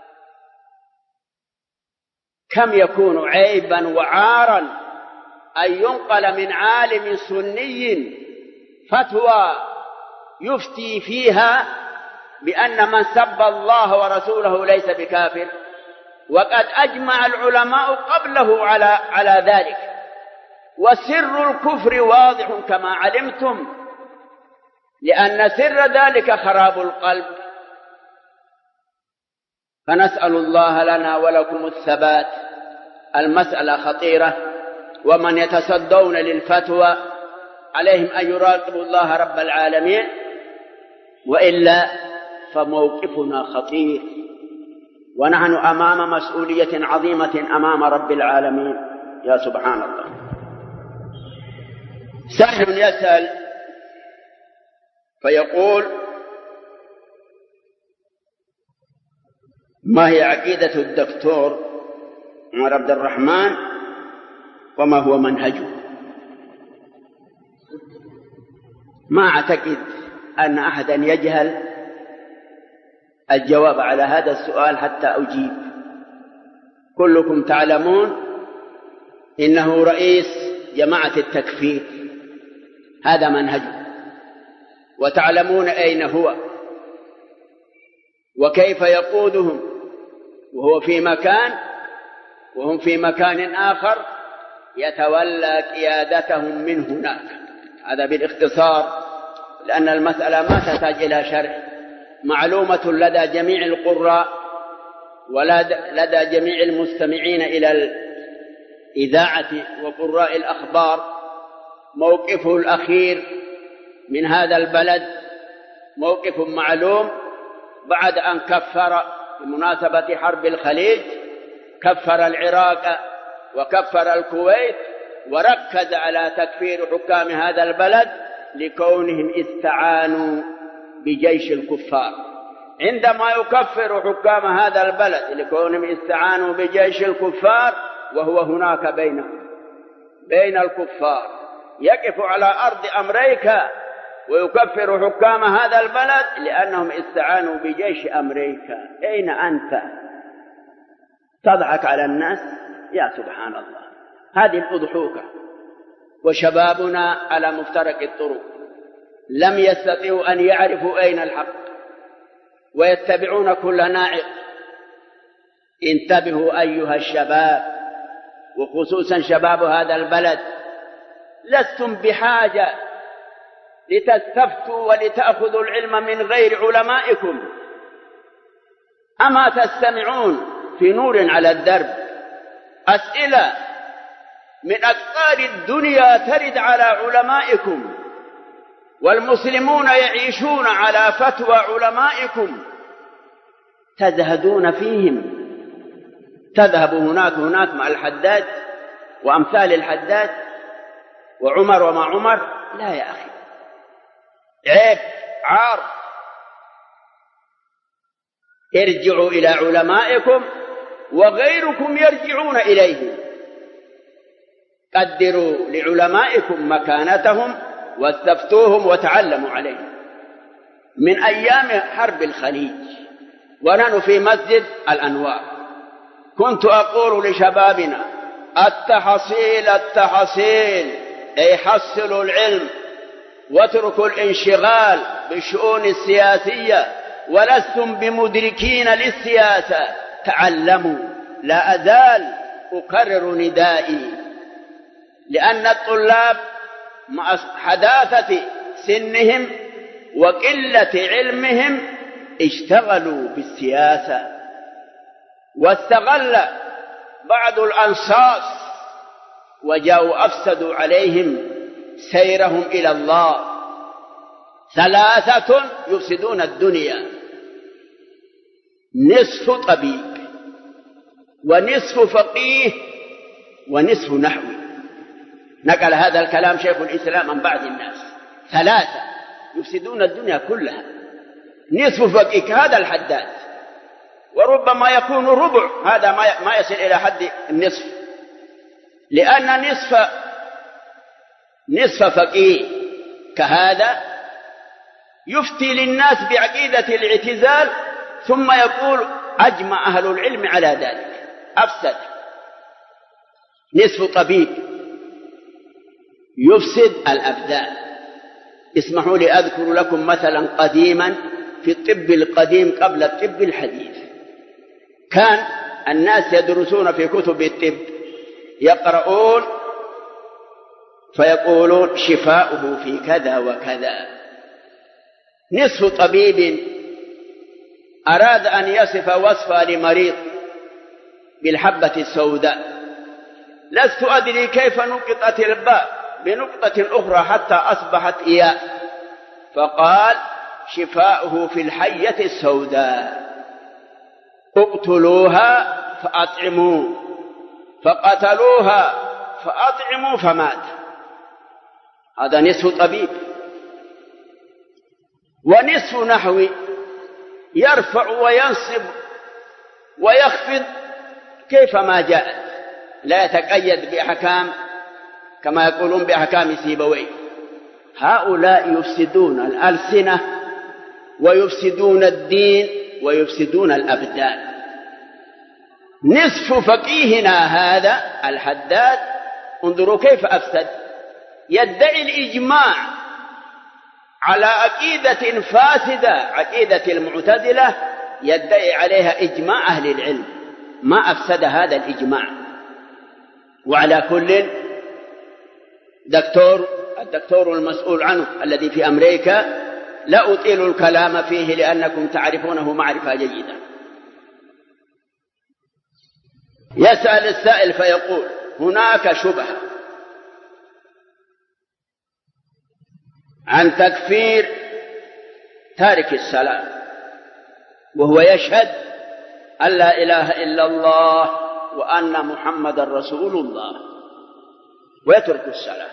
كم يكون عيبا وعارا أن ينقل من عالم سني فتوى يفتي فيها بأن من سب الله ورسوله ليس بكافر، وقد أجمع العلماء قبله على ذلك، وسر الكفر واضح كما علمتم، لأن سر ذلك خراب القلب. فنسأل الله لنا ولكم الثبات. المسألة خطيرة، ومن يتصدون للفتوى عليهم أن يراقبوا الله رب العالمين، وإلا فموقفنا خطير، ونحن أمام مسؤولية عظيمة أمام رب العالمين. يا سبحان الله. سائل يسأل فيقول: ما هي عقيدة الدكتور عمر عبد الرحمن وما هو منهجه؟ ما أعتقد أن أحدا يجهل الجواب على هذا السؤال حتى أجيب. كلكم تعلمون إنه رئيس جماعة التكفير، هذا منهجه، وتعلمون أين هو وكيف يقودهم، وهو في مكان وهم في مكان آخر، يتولى قيادتهم من هناك. هذا بالاختصار، لأن المسألة ما تحتاج إلى شرح، معلومة لدى جميع القراء ولدى جميع المستمعين إلى الإذاعة وقراء الأخبار. موقفه الأخير من هذا البلد موقف معلوم، بعد أن كفر بمناسبة حرب الخليج، كفر العراق وكفر الكويت، وركز على تكفير حكام هذا البلد لكونهم استعانوا بجيش الكفار. عندما يكفر حكام هذا البلد لكونهم استعانوا بجيش الكفار، وهو هناك بين الكفار، يقف على أرض أمريكا ويكفر حكام هذا البلد لأنهم استعانوا بجيش أمريكا. أين أنت؟ تضحك على الناس؟ يا سبحان الله، هذه الأضحوكة. وشبابنا على مفترق الطرق لم يستطيعوا أن يعرفوا أين الحق، ويتبعون كل ناعق. انتبهوا أيها الشباب، وخصوصا شباب هذا البلد، لستم بحاجة لتستفتوا ولتأخذوا العلم من غير علمائكم. أما تستمعون في نور على الدرب أسئلة من أقطار الدنيا ترد على علمائكم، والمسلمون يعيشون على فتوى علمائكم، تزهدون فيهم. تذهب هناك مع الحداد وأمثال الحداد وعمر وما عمر. لا يا أخي، عيب، عار. ارجعوا إلى علمائكم وغيركم يرجعون إليهم. قدروا لعلمائكم مكانتهم واستفتوهم وتعلموا عليهم. من أيام حرب الخليج ونحن في مسجد الأنوار، كنت أقول لشبابنا: التحصيل التحصيل، أي حصلوا العلم واتركوا الانشغال بالشؤون السياسية، ولستم بمدركين للسياسة، تعلموا. لا أزال أكرر ندائي، لأن الطلاب مع حداثة سنهم وقلة علمهم اشتغلوا بالسياسة، واستغل بعض الأنصاص وجاءوا أفسدوا عليهم سيرهم إلى الله. 3 يفسدون الدنيا: نصف طبيب، ونصف فقيه، ونصف نحوي. نقل هذا الكلام شيخ الإسلام عن بعض الناس. 3 يفسدون الدنيا كلها: نصف فقيه، هذا الحداد، وربما يكون ربع، هذا ما يصل إلى حد النصف، لأن نصف فقيه كهذا يفتي للناس بعقيدة الاعتزال، ثم يقول أجمع أهل العلم على ذلك، أفسد. نصف طبيب يفسد الأبدان. اسمحوا لي أذكر لكم مثلا قديما في الطب القديم قبل الطب الحديث. كان الناس يدرسون في كتب الطب، يقرؤون فيقولون شفاؤه في كذا وكذا. نصف طبيب أراد أن يصف وصفا لمريض بالحبة السوداء، لست أدري كيف نقطت الباء بنقطة أخرى حتى أصبحت إياء، فقال شفاؤه في الحية السوداء، اقتلوها فأطعموا، فقتلوها فأطعموا فمات. هذا نصف طبيب. ونصف نحوي يرفع وينصب ويخفض كيفما جاءت، لا يتقيد بأحكام كما يقولون بأحكام سيبويه. هؤلاء يفسدون الألسنة ويفسدون الدين ويفسدون الأبدان. نصف فقيهنا هذا الحداد انظروا كيف أفسد، يدعي الإجماع على عقيدة فاسدة، عقيدة المعتزلة، يدعي عليها إجماع أهل العلم، ما أفسد هذا الإجماع. وعلى كل الدكتور المسؤول عنه الذي في أمريكا لا أطيل الكلام فيه لأنكم تعرفونه معرفة جيدة. يسأل السائل فيقول هناك شبهة عن تكفير تارك الصلاة وهو يشهد أن لا إله إلا الله وأن محمد رسول الله ويترك الصلاة.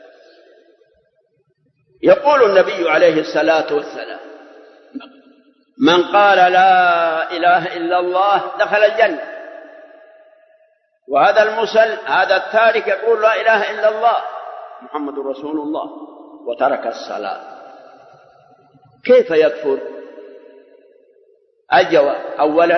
يقول النبي عليه الصلاة والسلام من قال لا إله إلا الله دخل الجنة. وهذا المسل هذا التارك يقول لا إله إلا الله محمد رسول الله وترك الصلاة، كيف يكفر؟ الجواب: أولا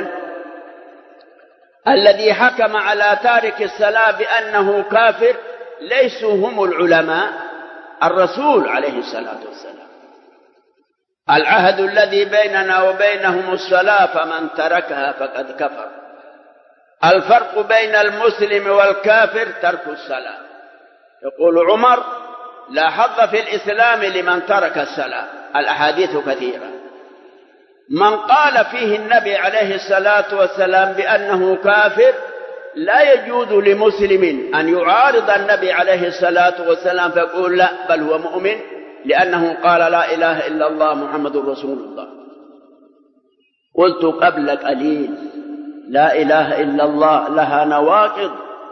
الذي حكم على تارك الصلاة بأنه كافر ليسوا هم العلماء، الرسول عليه الصلاة والسلام. العهد الذي بيننا وبينهم الصلاة فمن تركها فقد كفر. الفرق بين المسلم والكافر ترك الصلاة. يقول عمر لا حظ في الإسلام لمن ترك الصلاة، الأحاديث كثيرة. من قال فيه النبي عليه الصلاة والسلام بأنه كافر لا يجوز لمسلم أن يعارض النبي عليه الصلاة والسلام فيقول لا بل هو مؤمن لأنه قال لا إله إلا الله محمد رسول الله. قلت قبل قليل لا إله إلا الله لها نواقض.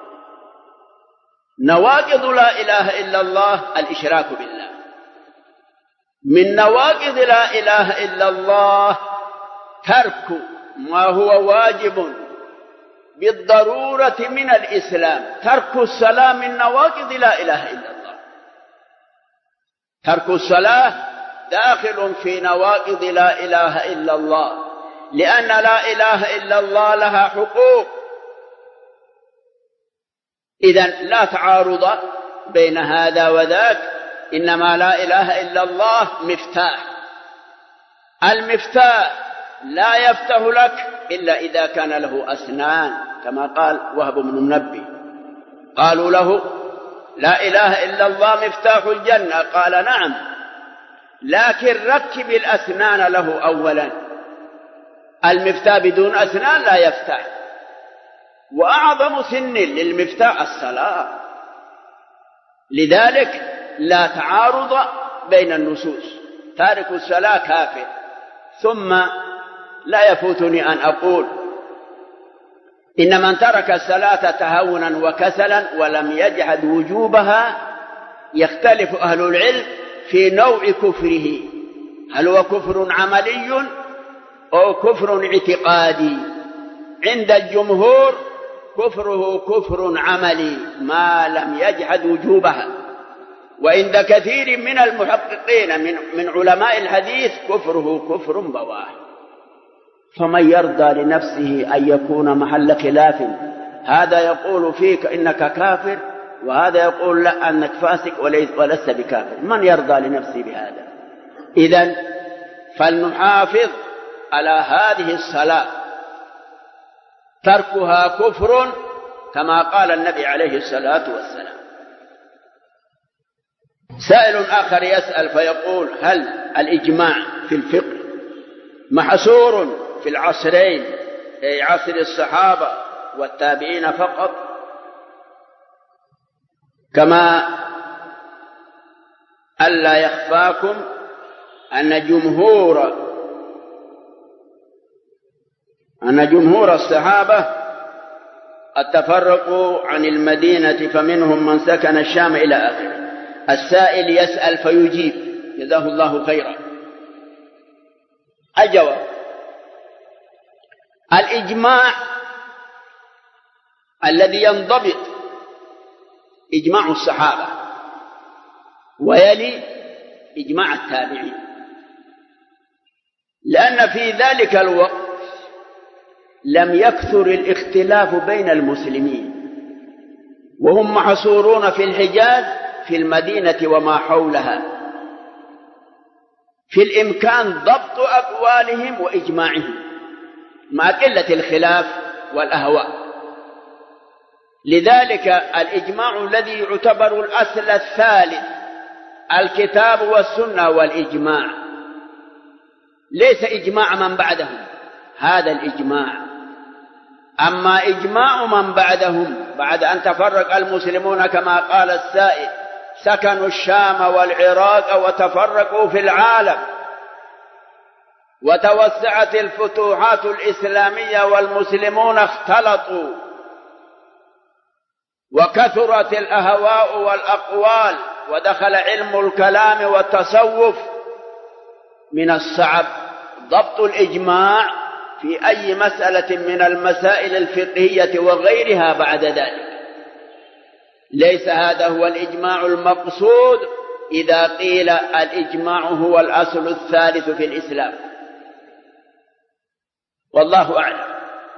نواقض لا إله إلا الله الإشراك بالله. من نواقض لا إله إلا الله ترك ما هو واجب بالضرورة من الإسلام. ترك الصلاة من نواقض لا إله إلا الله. ترك الصلاة داخل في نواقض لا إله إلا الله، لأن لا إله إلا الله لها حقوق إذن لا تعارض بين هذا وذاك، إنما لا إله إلا الله مفتاح. المفتاح لا يفتح لك إلا إذا كان له أسنان، كما قال وهب بن منبه، قالوا له لا إله إلا الله مفتاح الجنة، قال نعم، لكن ركب الأسنان له أولا. المفتاح بدون أسنان لا يفتح. وأعظم سن للمفتاح الصلاة، لذلك لا تعارض بين النصوص. تارك الصلاة كافر. ثم لا يفوتني أن أقول إن من ترك الصلاة تهاونا وكسلا ولم يجحد وجوبها يختلف أهل العلم في نوع كفره، هل هو كفر عملي أو كفر اعتقادي. عند الجمهور كفره كفر عملي ما لم يجحد وجوبها، وعند كثير من المحققين من علماء الحديث كفره كفر بواح. فمن يرضى لنفسه أن يكون محل خلاف، هذا يقول فيك إنك كافر وهذا يقول لا أنك فاسق ولست بكافر، من يرضى لنفسه بهذا؟ إذن فلنحافظ على هذه الصلاة، تركها كفر كما قال النبي عليه الصلاة والسلام. سائل آخر يسأل فيقول هل الإجماع في الفقه محصور في العصرين، أي عصر الصحابة والتابعين فقط؟ كما ألا يخفاكم أن جمهور الصحابة قد تفرقوا عن المدينة، فمنهم من سكن الشام إلى آخره. السائل يسأل فيجيب، جزاه الله خيرا. الجواب: الإجماع الذي ينضبط إجماع الصحابة ويلي إجماع التابعين، لأن في ذلك الوقت لم يكثر الاختلاف بين المسلمين، وهم محصورون في الحجاز في المدينة وما حولها، في الإمكان ضبط أقوالهم وإجماعهم مع قلة الخلاف والأهواء. لذلك الإجماع الذي يعتبر الأصل الثالث الكتاب والسنة والإجماع، ليس إجماع من بعدهم، هذا الإجماع. أما إجماع من بعدهم بعد أن تفرق المسلمون كما قال السائل، سكنوا الشام والعراق وتفرقوا في العالم، وتوسعت الفتوحات الإسلامية والمسلمون اختلطوا، وكثرت الأهواء والأقوال، ودخل علم الكلام والتصوف. من الصعب ضبط الإجماع في أي مسألة من المسائل الفقهية وغيرها بعد ذلك. ليس هذا هو الإجماع المقصود إذا قيل الإجماع هو الأصل الثالث في الإسلام، والله أعلم.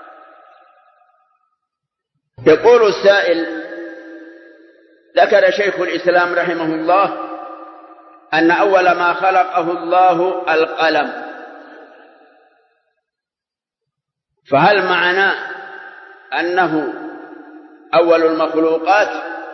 يقول السائل: ذكر شيخ الإسلام رحمه الله أن أول ما خلقه الله القلم، فهل معنى أنه أول المخلوقات؟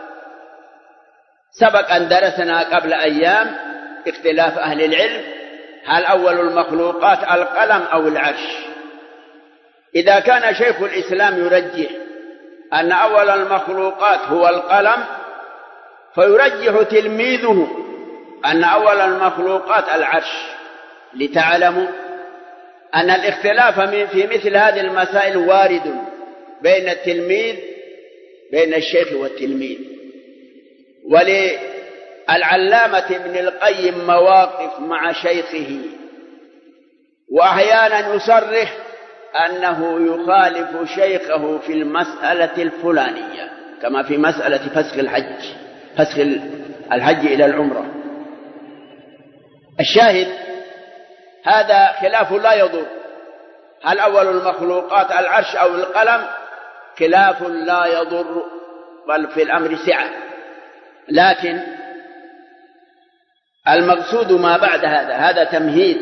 سبق أن درسنا قبل أيام اختلاف أهل العلم، هل أول المخلوقات القلم أو العرش؟ إذا كان شيخ الإسلام يرجح أن أول المخلوقات هو القلم، فيرجح تلميذه أن أول المخلوقات العرش، لتعلموا أن الاختلاف في مثل هذه المسائل وارد بين الشيخ والتلميذ. وللعلامة ابن القيم مواقف مع شيخه، وأحيانا يصرح أنه يخالف شيخه في المسألة الفلانية، كما في مسألة فسخ الحج إلى العمرة. الشاهد هذا خلاف لا يضر، هل أول المخلوقات العرش أو القلم؟ خلاف لا يضر، بل في الأمر سعة، لكن المقصود ما بعد هذا تمهيد.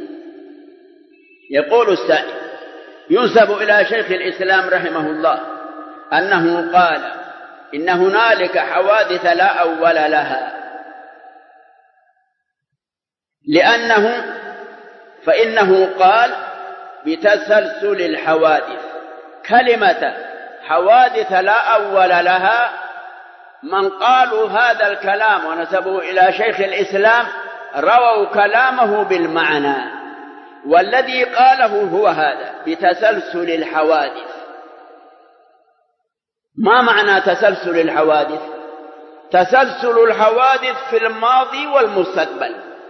يقول السائل: ينسب إلى شيخ الإسلام رحمه الله أنه قال إن هنالك حوادث لا أول لها، فإنه قال بتسلسل الحوادث. كلمة حوادث لا أول لها، من قالوا هذا الكلام ونسبوا إلى شيخ الإسلام رووا كلامه بالمعنى، والذي قاله هو هذا بتسلسل الحوادث. ما معنى تسلسل الحوادث؟ تسلسل الحوادث في الماضي والمستقبل،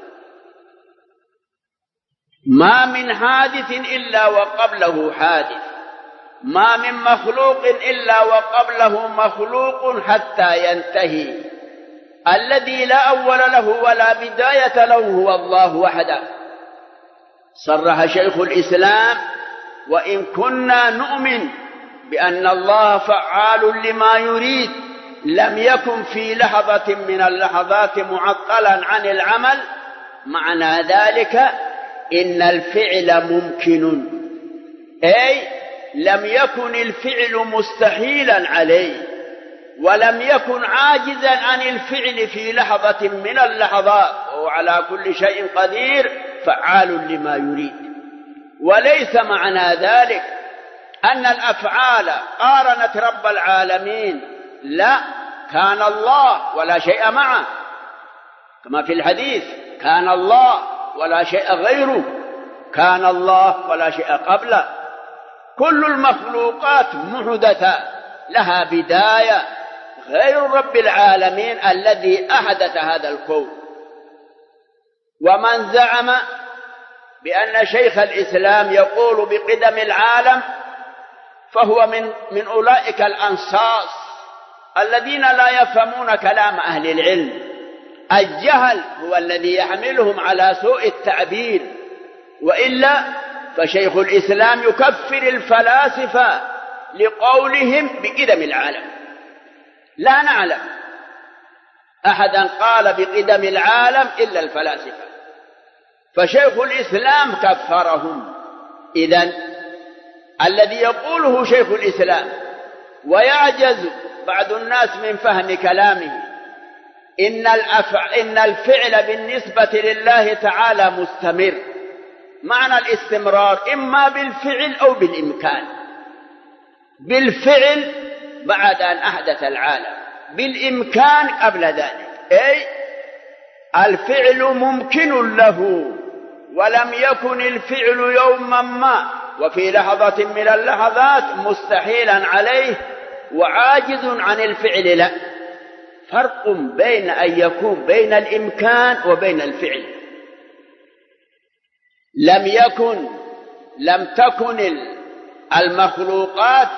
ما من حادث إلا وقبله حادث، ما من مخلوق إلا وقبله مخلوق حتى ينتهي. الذي لا أول له ولا بداية له هو الله وحده. صرح شيخ الإسلام: وإن كنا نؤمن بأن الله فعال لما يريد، لم يكن في لحظة من اللحظات معطلا عن العمل. معنى ذلك إن الفعل ممكن، أي لم يكن الفعل مستحيلا عليه، ولم يكن عاجزا عن الفعل في لحظة من اللحظات، وهو على كل شيء قدير فعال لما يريد. وليس معنى ذلك أن الأفعال قارنت رب العالمين، لا، كان الله ولا شيء معه، كما في الحديث: كان الله ولا شيء غيره، كان الله ولا شيء قبله. كل المخلوقات محدثة لها بداية، غير رب العالمين الذي أحدث هذا الكون. ومن زعم بأن شيخ الإسلام يقول بقدم العالم فهو من أولئك الأنصاص الذين لا يفهمون كلام أهل العلم. الجهل هو الذي يحملهم على سوء التعبير، وإلا فشيخ الإسلام يكفر الفلاسفة لقولهم بقدم العالم. لا نعلم أحدا قال بقدم العالم إلا الفلاسفة، فشيخ الإسلام كفرهم. إذن الذي يقوله شيخ الإسلام ويعجز بعض الناس من فهم كلامه إن الفعل بالنسبة لله تعالى مستمر. معنى الاستمرار إما بالفعل أو بالإمكان. بالفعل بعد أن أحدث العالم، بالإمكان قبل ذلك، أي الفعل ممكن له، ولم يكن الفعل يوما ما وفي لحظة من اللحظات مستحيلا عليه وعاجز عن الفعل. لا، فرق بين أن يكون بين الإمكان وبين الفعل. لم تكن المخلوقات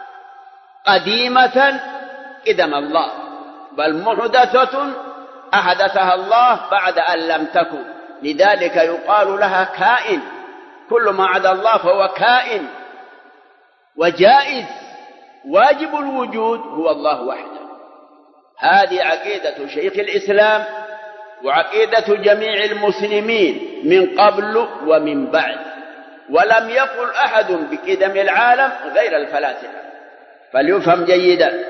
قديمة قدم الله، بل محدثة أحدثها الله بعد أن لم تكن. لذلك يقال لها كائن. كل ما عدا الله فهو كائن وجائز. واجب الوجود هو الله وحده. هذه عقيدة شيخ الإسلام وعقيدة جميع المسلمين من قبل ومن بعد، ولم يقل أحد بقدم العالم غير الفلاسفة، فليفهم جيدا.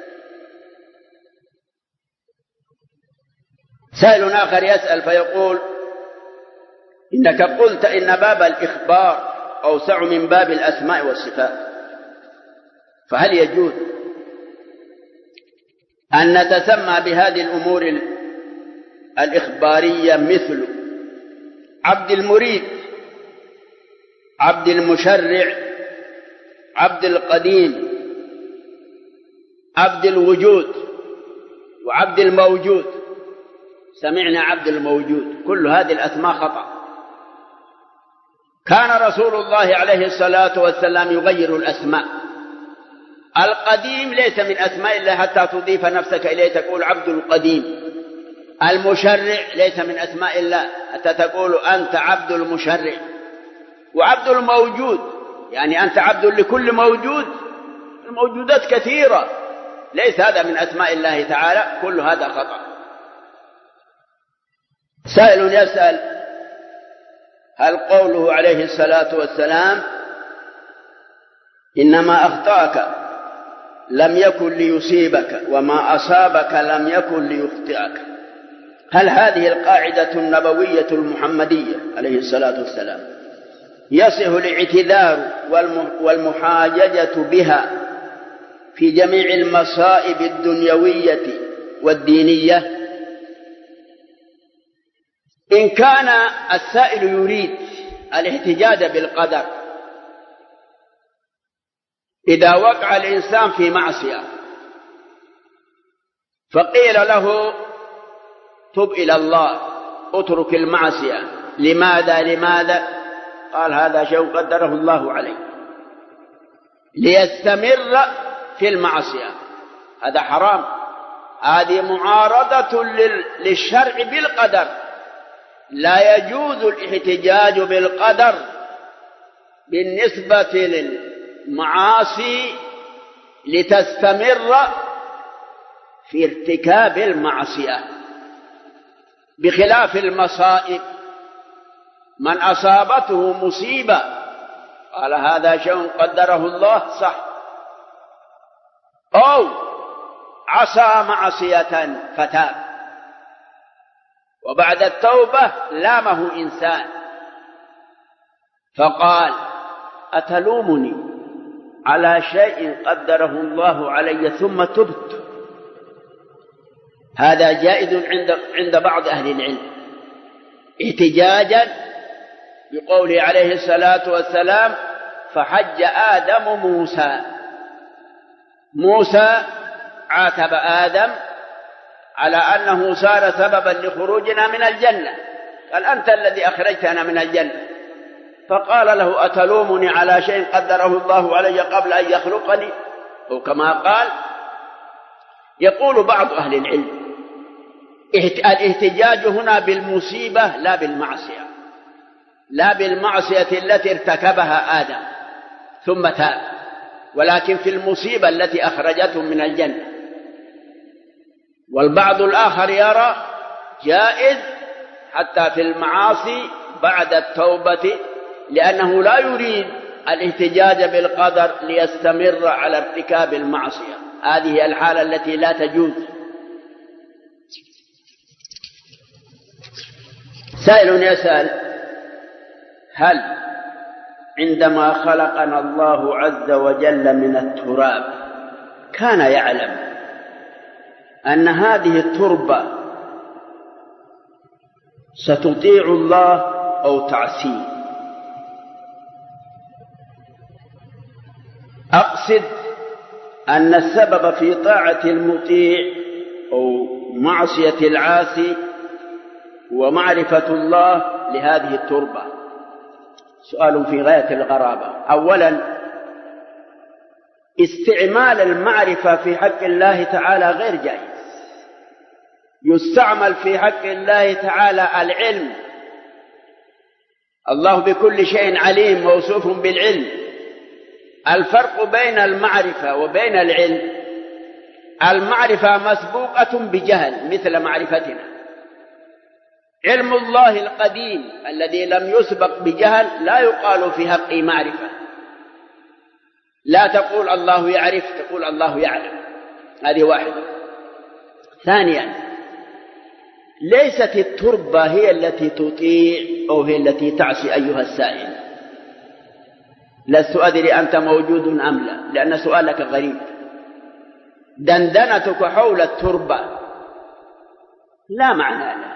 سائل آخر يسأل فيقول: إنك قلت إن باب الإخبار أوسع من باب الأسماء والصفات، فهل يجوز أن نتسمى بهذه الأمور الإخبارية مثل عبد المريد، عبد المشرع، عبد القديم، عبد الوجود، وعبد الموجود؟ سمعنا عبد الموجود. كل هذه الأسماء خطأ. كان رسول الله عليه الصلاة والسلام يغير الأسماء. القديم ليس من أسماء الله حتى تضيف نفسك إليه تقول عبد القديم. المشرع ليس من أسماء الله حتى تقول أنت عبد المشرع. وعبد الموجود يعني أنت عبد لكل موجود. الموجودات كثيرة، ليس هذا من أسماء الله تعالى، كل هذا خطأ. سائل يسأل: هل قوله عليه الصلاة والسلام إنما أخطأك لم يكن ليصيبك وما أصابك لم يكن ليخطئك، هل هذه القاعدة النبوية المحمدية عليه الصلاة والسلام يصح الاعتذار والمحاججة بها في جميع المصائب الدنيوية والدينية؟ إن كان السائل يريد الاحتجاج بالقدر إذا وقع الإنسان في معصية فقيل له تب إلى الله، اترك المعصية، لماذا؟ قال هذا شيء قدره الله عليه، ليستمر في المعصية، هذا حرام، هذه معارضة للشرع بالقدر، لا يجوز الاحتجاج بالقدر بالنسبة للمعاصي لتستمر في ارتكاب المعصية، بخلاف المصائب. من أصابته مصيبة قال هذا شيء قدره الله، صح، أو عصى معصية فتاب وبعد التوبة لامه إنسان فقال أتلومني على شيء قدره الله علي ثم تبت، هذا جائز عند بعض أهل العلم، احتجاجا بقوله عليه الصلاة والسلام فحج آدم موسى عاتب آدم على أنه صار سببا لخروجنا من الجنة، قال أنت الذي أخرجتنا من الجنة، فقال له أتلومني على شيء قدره الله علي قبل أن يخلقني، وكما قال. يقول بعض أهل العلم الاحتجاج هنا بالمصيبة لا بالمعصية التي ارتكبها آدم ثم تاب، ولكن في المصيبة التي أخرجتهم من الجنة. والبعض الآخر يرى جائز حتى في المعاصي بعد التوبة، لأنه لا يريد الاحتجاج بالقدر ليستمر على ارتكاب المعصية، هذه الحالة التي لا تجوز. سائل يسأل: هل عندما خلقنا الله عز وجل من التراب كان يعلم أن هذه التربة ستطيع الله أو تعصيه؟ أقصد أن السبب في طاعة المطيع أو معصية العاصي ومعرفة الله لهذه التربة. سؤال في غاية الغرابة. أولا، استعمال المعرفة في حق الله تعالى غير جائز، يستعمل في حق الله تعالى العلم، الله بكل شيء عليم موصوف بالعلم. الفرق بين المعرفة وبين العلم: المعرفة مسبوقة بجهل مثل معرفتنا، علم الله القديم الذي لم يسبق بجهل لا يقال في حقه معرفة، لا تقول الله يعرف، تقول الله يعلم، هذه واحدة. ثانيا، ليست التربة هي التي تطيع أو هي التي تعصي أيها السائل، لست أدري أنت موجود أم لا، لأن سؤالك غريب. دندنتك حول التربة لا معنى لها.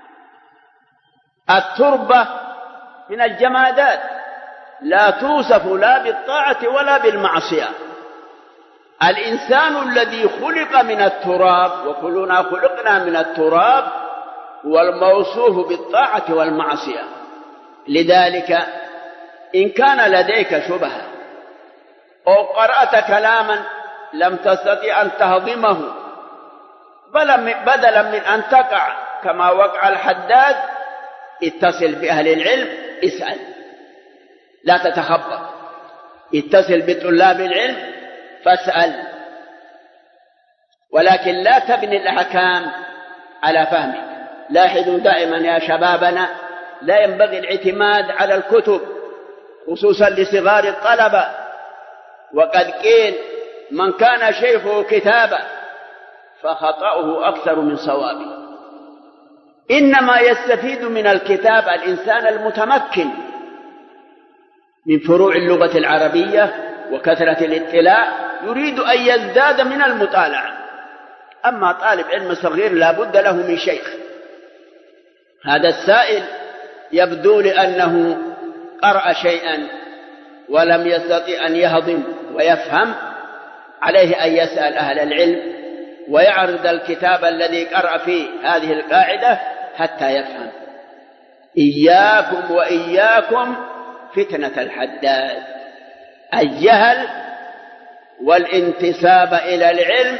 التربة من الجمادات لا توصف لا بالطاعة ولا بالمعصية. الإنسان الذي خلق من التراب، وكلنا خلقنا من التراب، هو الموصوف بالطاعة والمعصية. لذلك إن كان لديك شبهة أو قرأت كلاما لم تستطع أن تهضمه، بدلا من أن تقع كما وقع الحداد، اتصل بأهل العلم، اسأل، لا تتخبط، اتصل بطلاب العلم فاسأل. ولكن لا تبني الأحكام على فهمك. لاحظوا دائما يا شبابنا، لا ينبغي الاعتماد على الكتب خصوصا لصغار الطلبة، وقد قيل من كان شيخه كتابا فخطأه أكثر من صوابه. إنما يستفيد من الكتاب الإنسان المتمكن من فروع اللغة العربية وكثرة الاطلاع، يريد أن يزداد من المطالعة. أما طالب علم صغير لا بد له من شيخ. هذا السائل يبدو لأنه قرأ شيئا ولم يستطع أن يهضم ويفهم، عليه أن يسأل أهل العلم ويعرض الكتاب الذي قرأ فيه هذه القاعدة حتى يفهم. إياكم وإياكم فتنة الحداد، الجهل والانتساب إلى العلم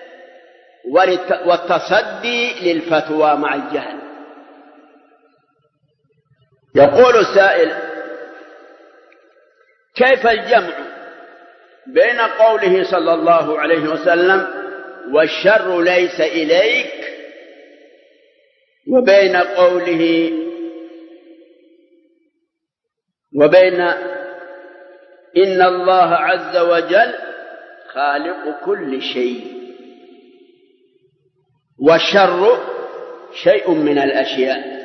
والتصدي للفتوى مع الجهل. يقول السائل: كيف الجمع بين قوله صلى الله عليه وسلم والشر ليس إليك وبين إن الله عز وجل خالق كل شيء، والشر شيء من الأشياء؟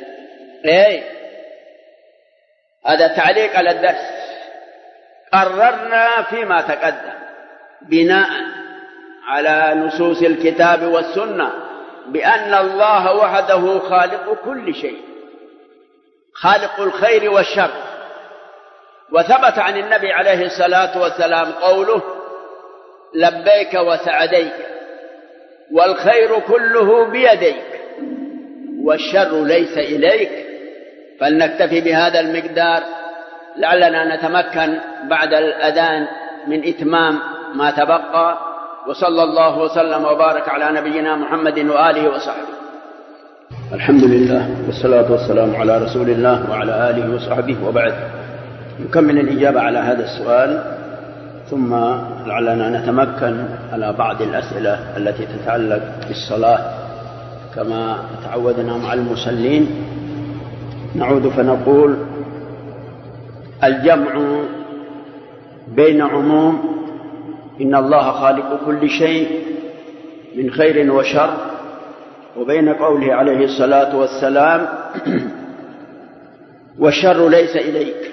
هذا تعليق على الدرس. قررنا فيما تقدم بناء على نصوص الكتاب والسنة بأن الله وحده خالق كل شيء، خالق الخير والشر. وثبت عن النبي عليه الصلاة والسلام قوله: لبيك وسعديك، والخير كله بيديك، والشر ليس إليك. فلنكتفي بهذا المقدار لعلنا نتمكن بعد الأذان من إتمام ما تبقى. وصلى الله وسلم وبارك على نبينا محمد وآله وصحبه. الحمد لله والصلاة والسلام على رسول الله وعلى آله وصحبه، وبعد. نكمل الإجابة على هذا السؤال، ثم لعلنا نتمكن على بعض الأسئلة التي تتعلق بالصلاة كما تعودنا مع المصلين. نعود فنقول: الجمع بين عموم إن الله خالق كل شيء من خير وشر، وبين قوله عليه الصلاة والسلام: والشر ليس إليك.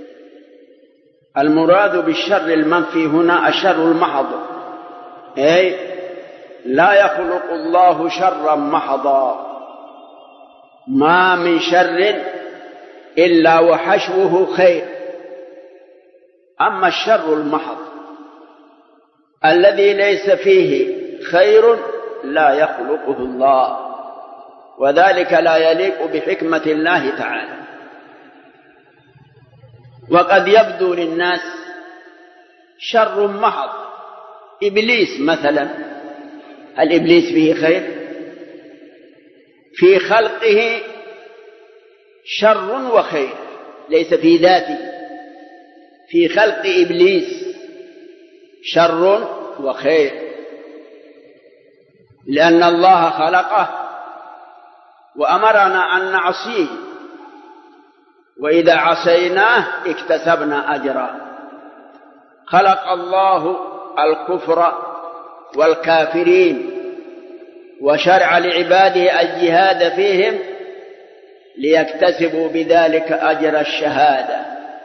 المراد بالشر المنفي هنا الشر المحض، أي لا يخلق الله شرا محضا، ما من شر إلا وحشوه خير. أما الشر المحض الذي ليس فيه خير لا يخلقه الله، وذلك لا يليق بحكمة الله تعالى. وقد يبدو للناس شر محض، إبليس مثلا، هل إبليس فيه خير؟ في خلقه شر وخير، ليس في ذاته. في خلق إبليس شر وخير، لأن الله خلقه وأمرنا أن نعصيه، وإذا عصيناه اكتسبنا أجرا. خلق الله الكفر والكافرين وشرع لعباده الجهاد فيهم ليكتسبوا بذلك أجر الشهادة.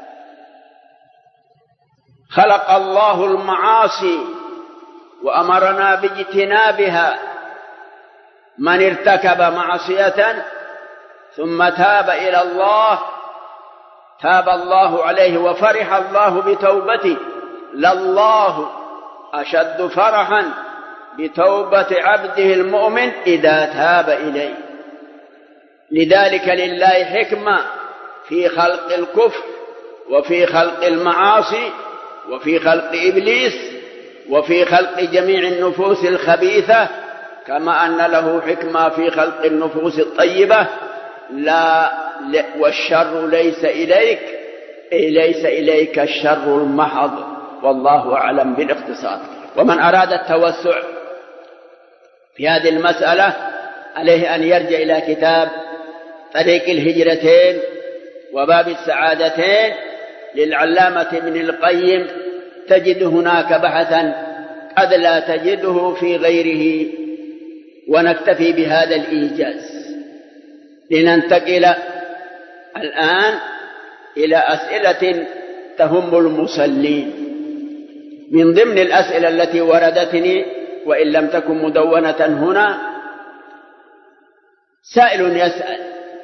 خلق الله المعاصي وأمرنا باجتنابها. من ارتكب معصية ثم تاب إلى الله تاب الله عليه وفرح الله بتوبته، لله أشد فرحا بتوبة عبده المؤمن إذا تاب إليه. لذلك لله حكمة في خلق الكفر وفي خلق المعاصي وفي خلق إبليس وفي خلق جميع النفوس الخبيثة، كما أن له حكمة في خلق النفوس الطيبة. والشر ليس إليك، أي ليس إليك الشر المحض، والله أعلم بالاختصار. ومن أراد التوسع في هذه المسألة عليه أن يرجع إلى كتاب طريق الهجرتين وباب السعادتين للعلامة ابن القيم، تجد هناك بحثا قد لا تجده في غيره. ونكتفي بهذا الإيجاز لننتقل الآن إلى أسئلة تهم المصلين. من ضمن الأسئلة التي وردتني وإن لم تكن مدونة هنا، سائل يسأل: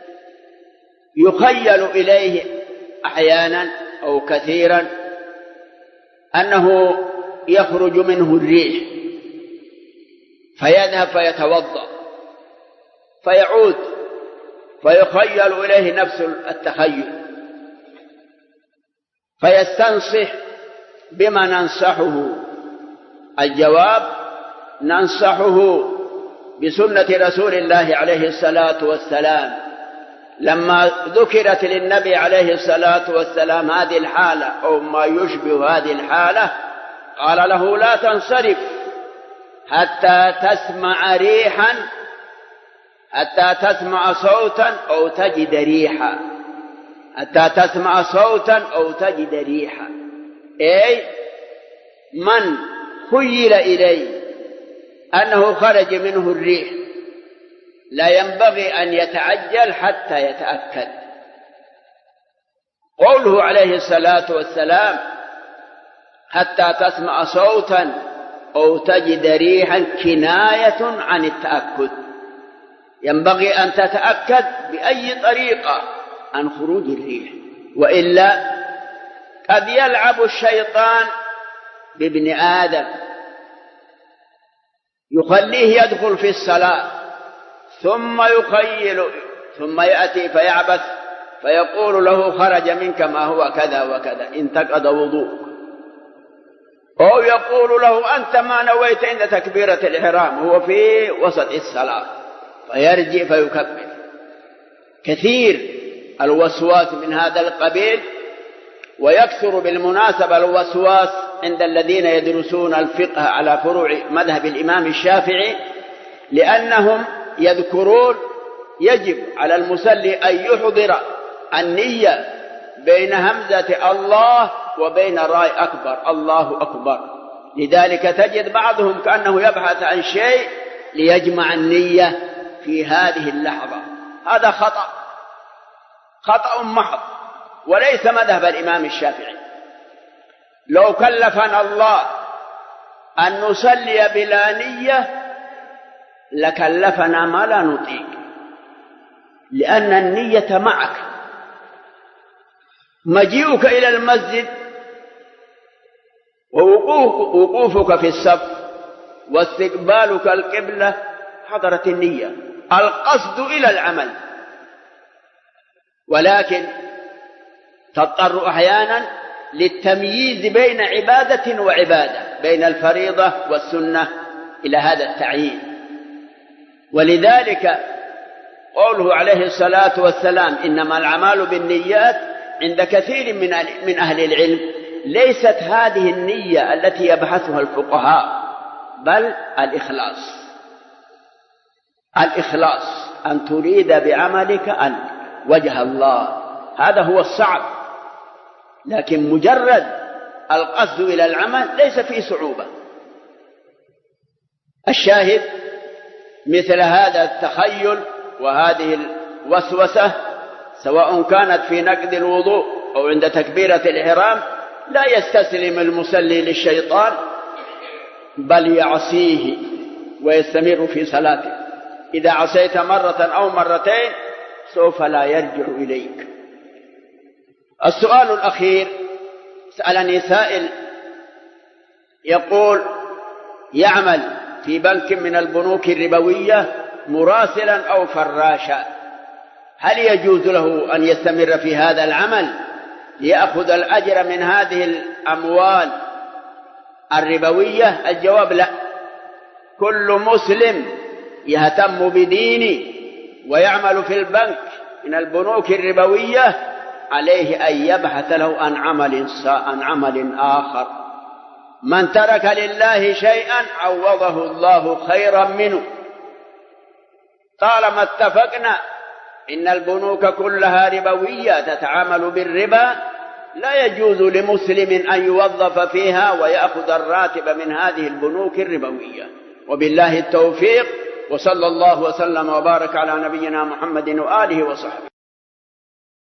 يخيل إليه أحيانا أو كثيرا أنه يخرج منه الريح، فيذهب فيتوضأ فيعود فيخيل إليه نفس التخيل، فيستنصح بما ننصحه. الجواب: ننصحه بسنة رسول الله عليه الصلاة والسلام. لما ذكرت للنبي عليه الصلاة والسلام هذه الحالة أو ما يشبه هذه الحالة، قال له: لا تنصرف حتى تسمع ريحا، حتى تسمع صوتا أو تجد ريحا، حتى تسمع صوتا أو تجد ريحا. أي من خيل إليه أنه خرج منه الريح لا ينبغي أن يتعجل حتى يتأكد. قوله عليه الصلاة والسلام: حتى تسمع صوتا أو تجد ريحا، كناية عن التأكد. ينبغي أن تتأكد بأي طريقة عن خروج الريح، وإلا قد يلعب الشيطان بابن آدم، يخليه يدخل في الصلاة ثم يخيل، ثم يأتي فيعبث فيقول له: خرج منك ما هو كذا وكذا، انتقض وضوءك. أو يقول له: أنت ما نويت عند تكبيرة الإحرام، هو في وسط الصلاة، فيرجع فيكبر. كثير الوسواس من هذا القبيل، ويكثر بالمناسبة الوسواس عند الذين يدرسون الفقه على فروع مذهب الإمام الشافعي، لأنهم يذكرون يجب على المصلي أن يحضر النية بين همزة الله وبين راي أكبر، الله أكبر. لذلك تجد بعضهم كأنه يبحث عن شيء ليجمع النية في هذه اللحظة. هذا خطأ محض، وليس مذهب الإمام الشافعي. لو كلفنا الله أن نصلي بلا نية لكلفنا ما لا نطيق، لأن النية معك. مجيئك إلى المسجد ووقوفك في الصف واستقبالك القبلة حضرت النية، القصد إلى العمل. ولكن تضطر أحيانا للتمييز بين عبادة وعبادة، بين الفريضة والسنة إلى هذا التعيين. ولذلك قوله عليه الصلاة والسلام: إنما الأعمال بالنيات، عند كثير من أهل العلم ليست هذه النية التي يبحثها الفقهاء، بل الإخلاص، أن تريد بعملك أن وجه الله، هذا هو الصعب. لكن مجرد القصد إلى العمل ليس فيه صعوبة. الشاهد مثل هذا التخيل وهذه الوسوسة، سواء كانت في نقض الوضوء أو عند تكبيرة الإحرام، لا يستسلم المصلي للشيطان، بل يعصيه ويستمر في صلاته. إذا عصيت مرة أو مرتين سوف لا يرجع إليك. السؤال الأخير، سألني سائل يقول: يعمل في بنك من البنوك الربوية مراسلا أو فراشا، هل يجوز له أن يستمر في هذا العمل ليأخذ الأجر من هذه الأموال الربوية؟ الجواب: لا. كل مسلم يهتم بدينه ويعمل في البنك من البنوك الربوية عليه أن يبحث له عن عمل آخر. من ترك لله شيئا عوضه الله خيرا منه، طالما اتفقنا إن البنوك كلها ربوية تتعامل بالربا، لا يجوز لمسلم أن يوظف فيها ويأخذ الراتب من هذه البنوك الربوية. وبالله التوفيق، وصلى الله وسلم وبارك على نبينا محمد وآله وصحبه.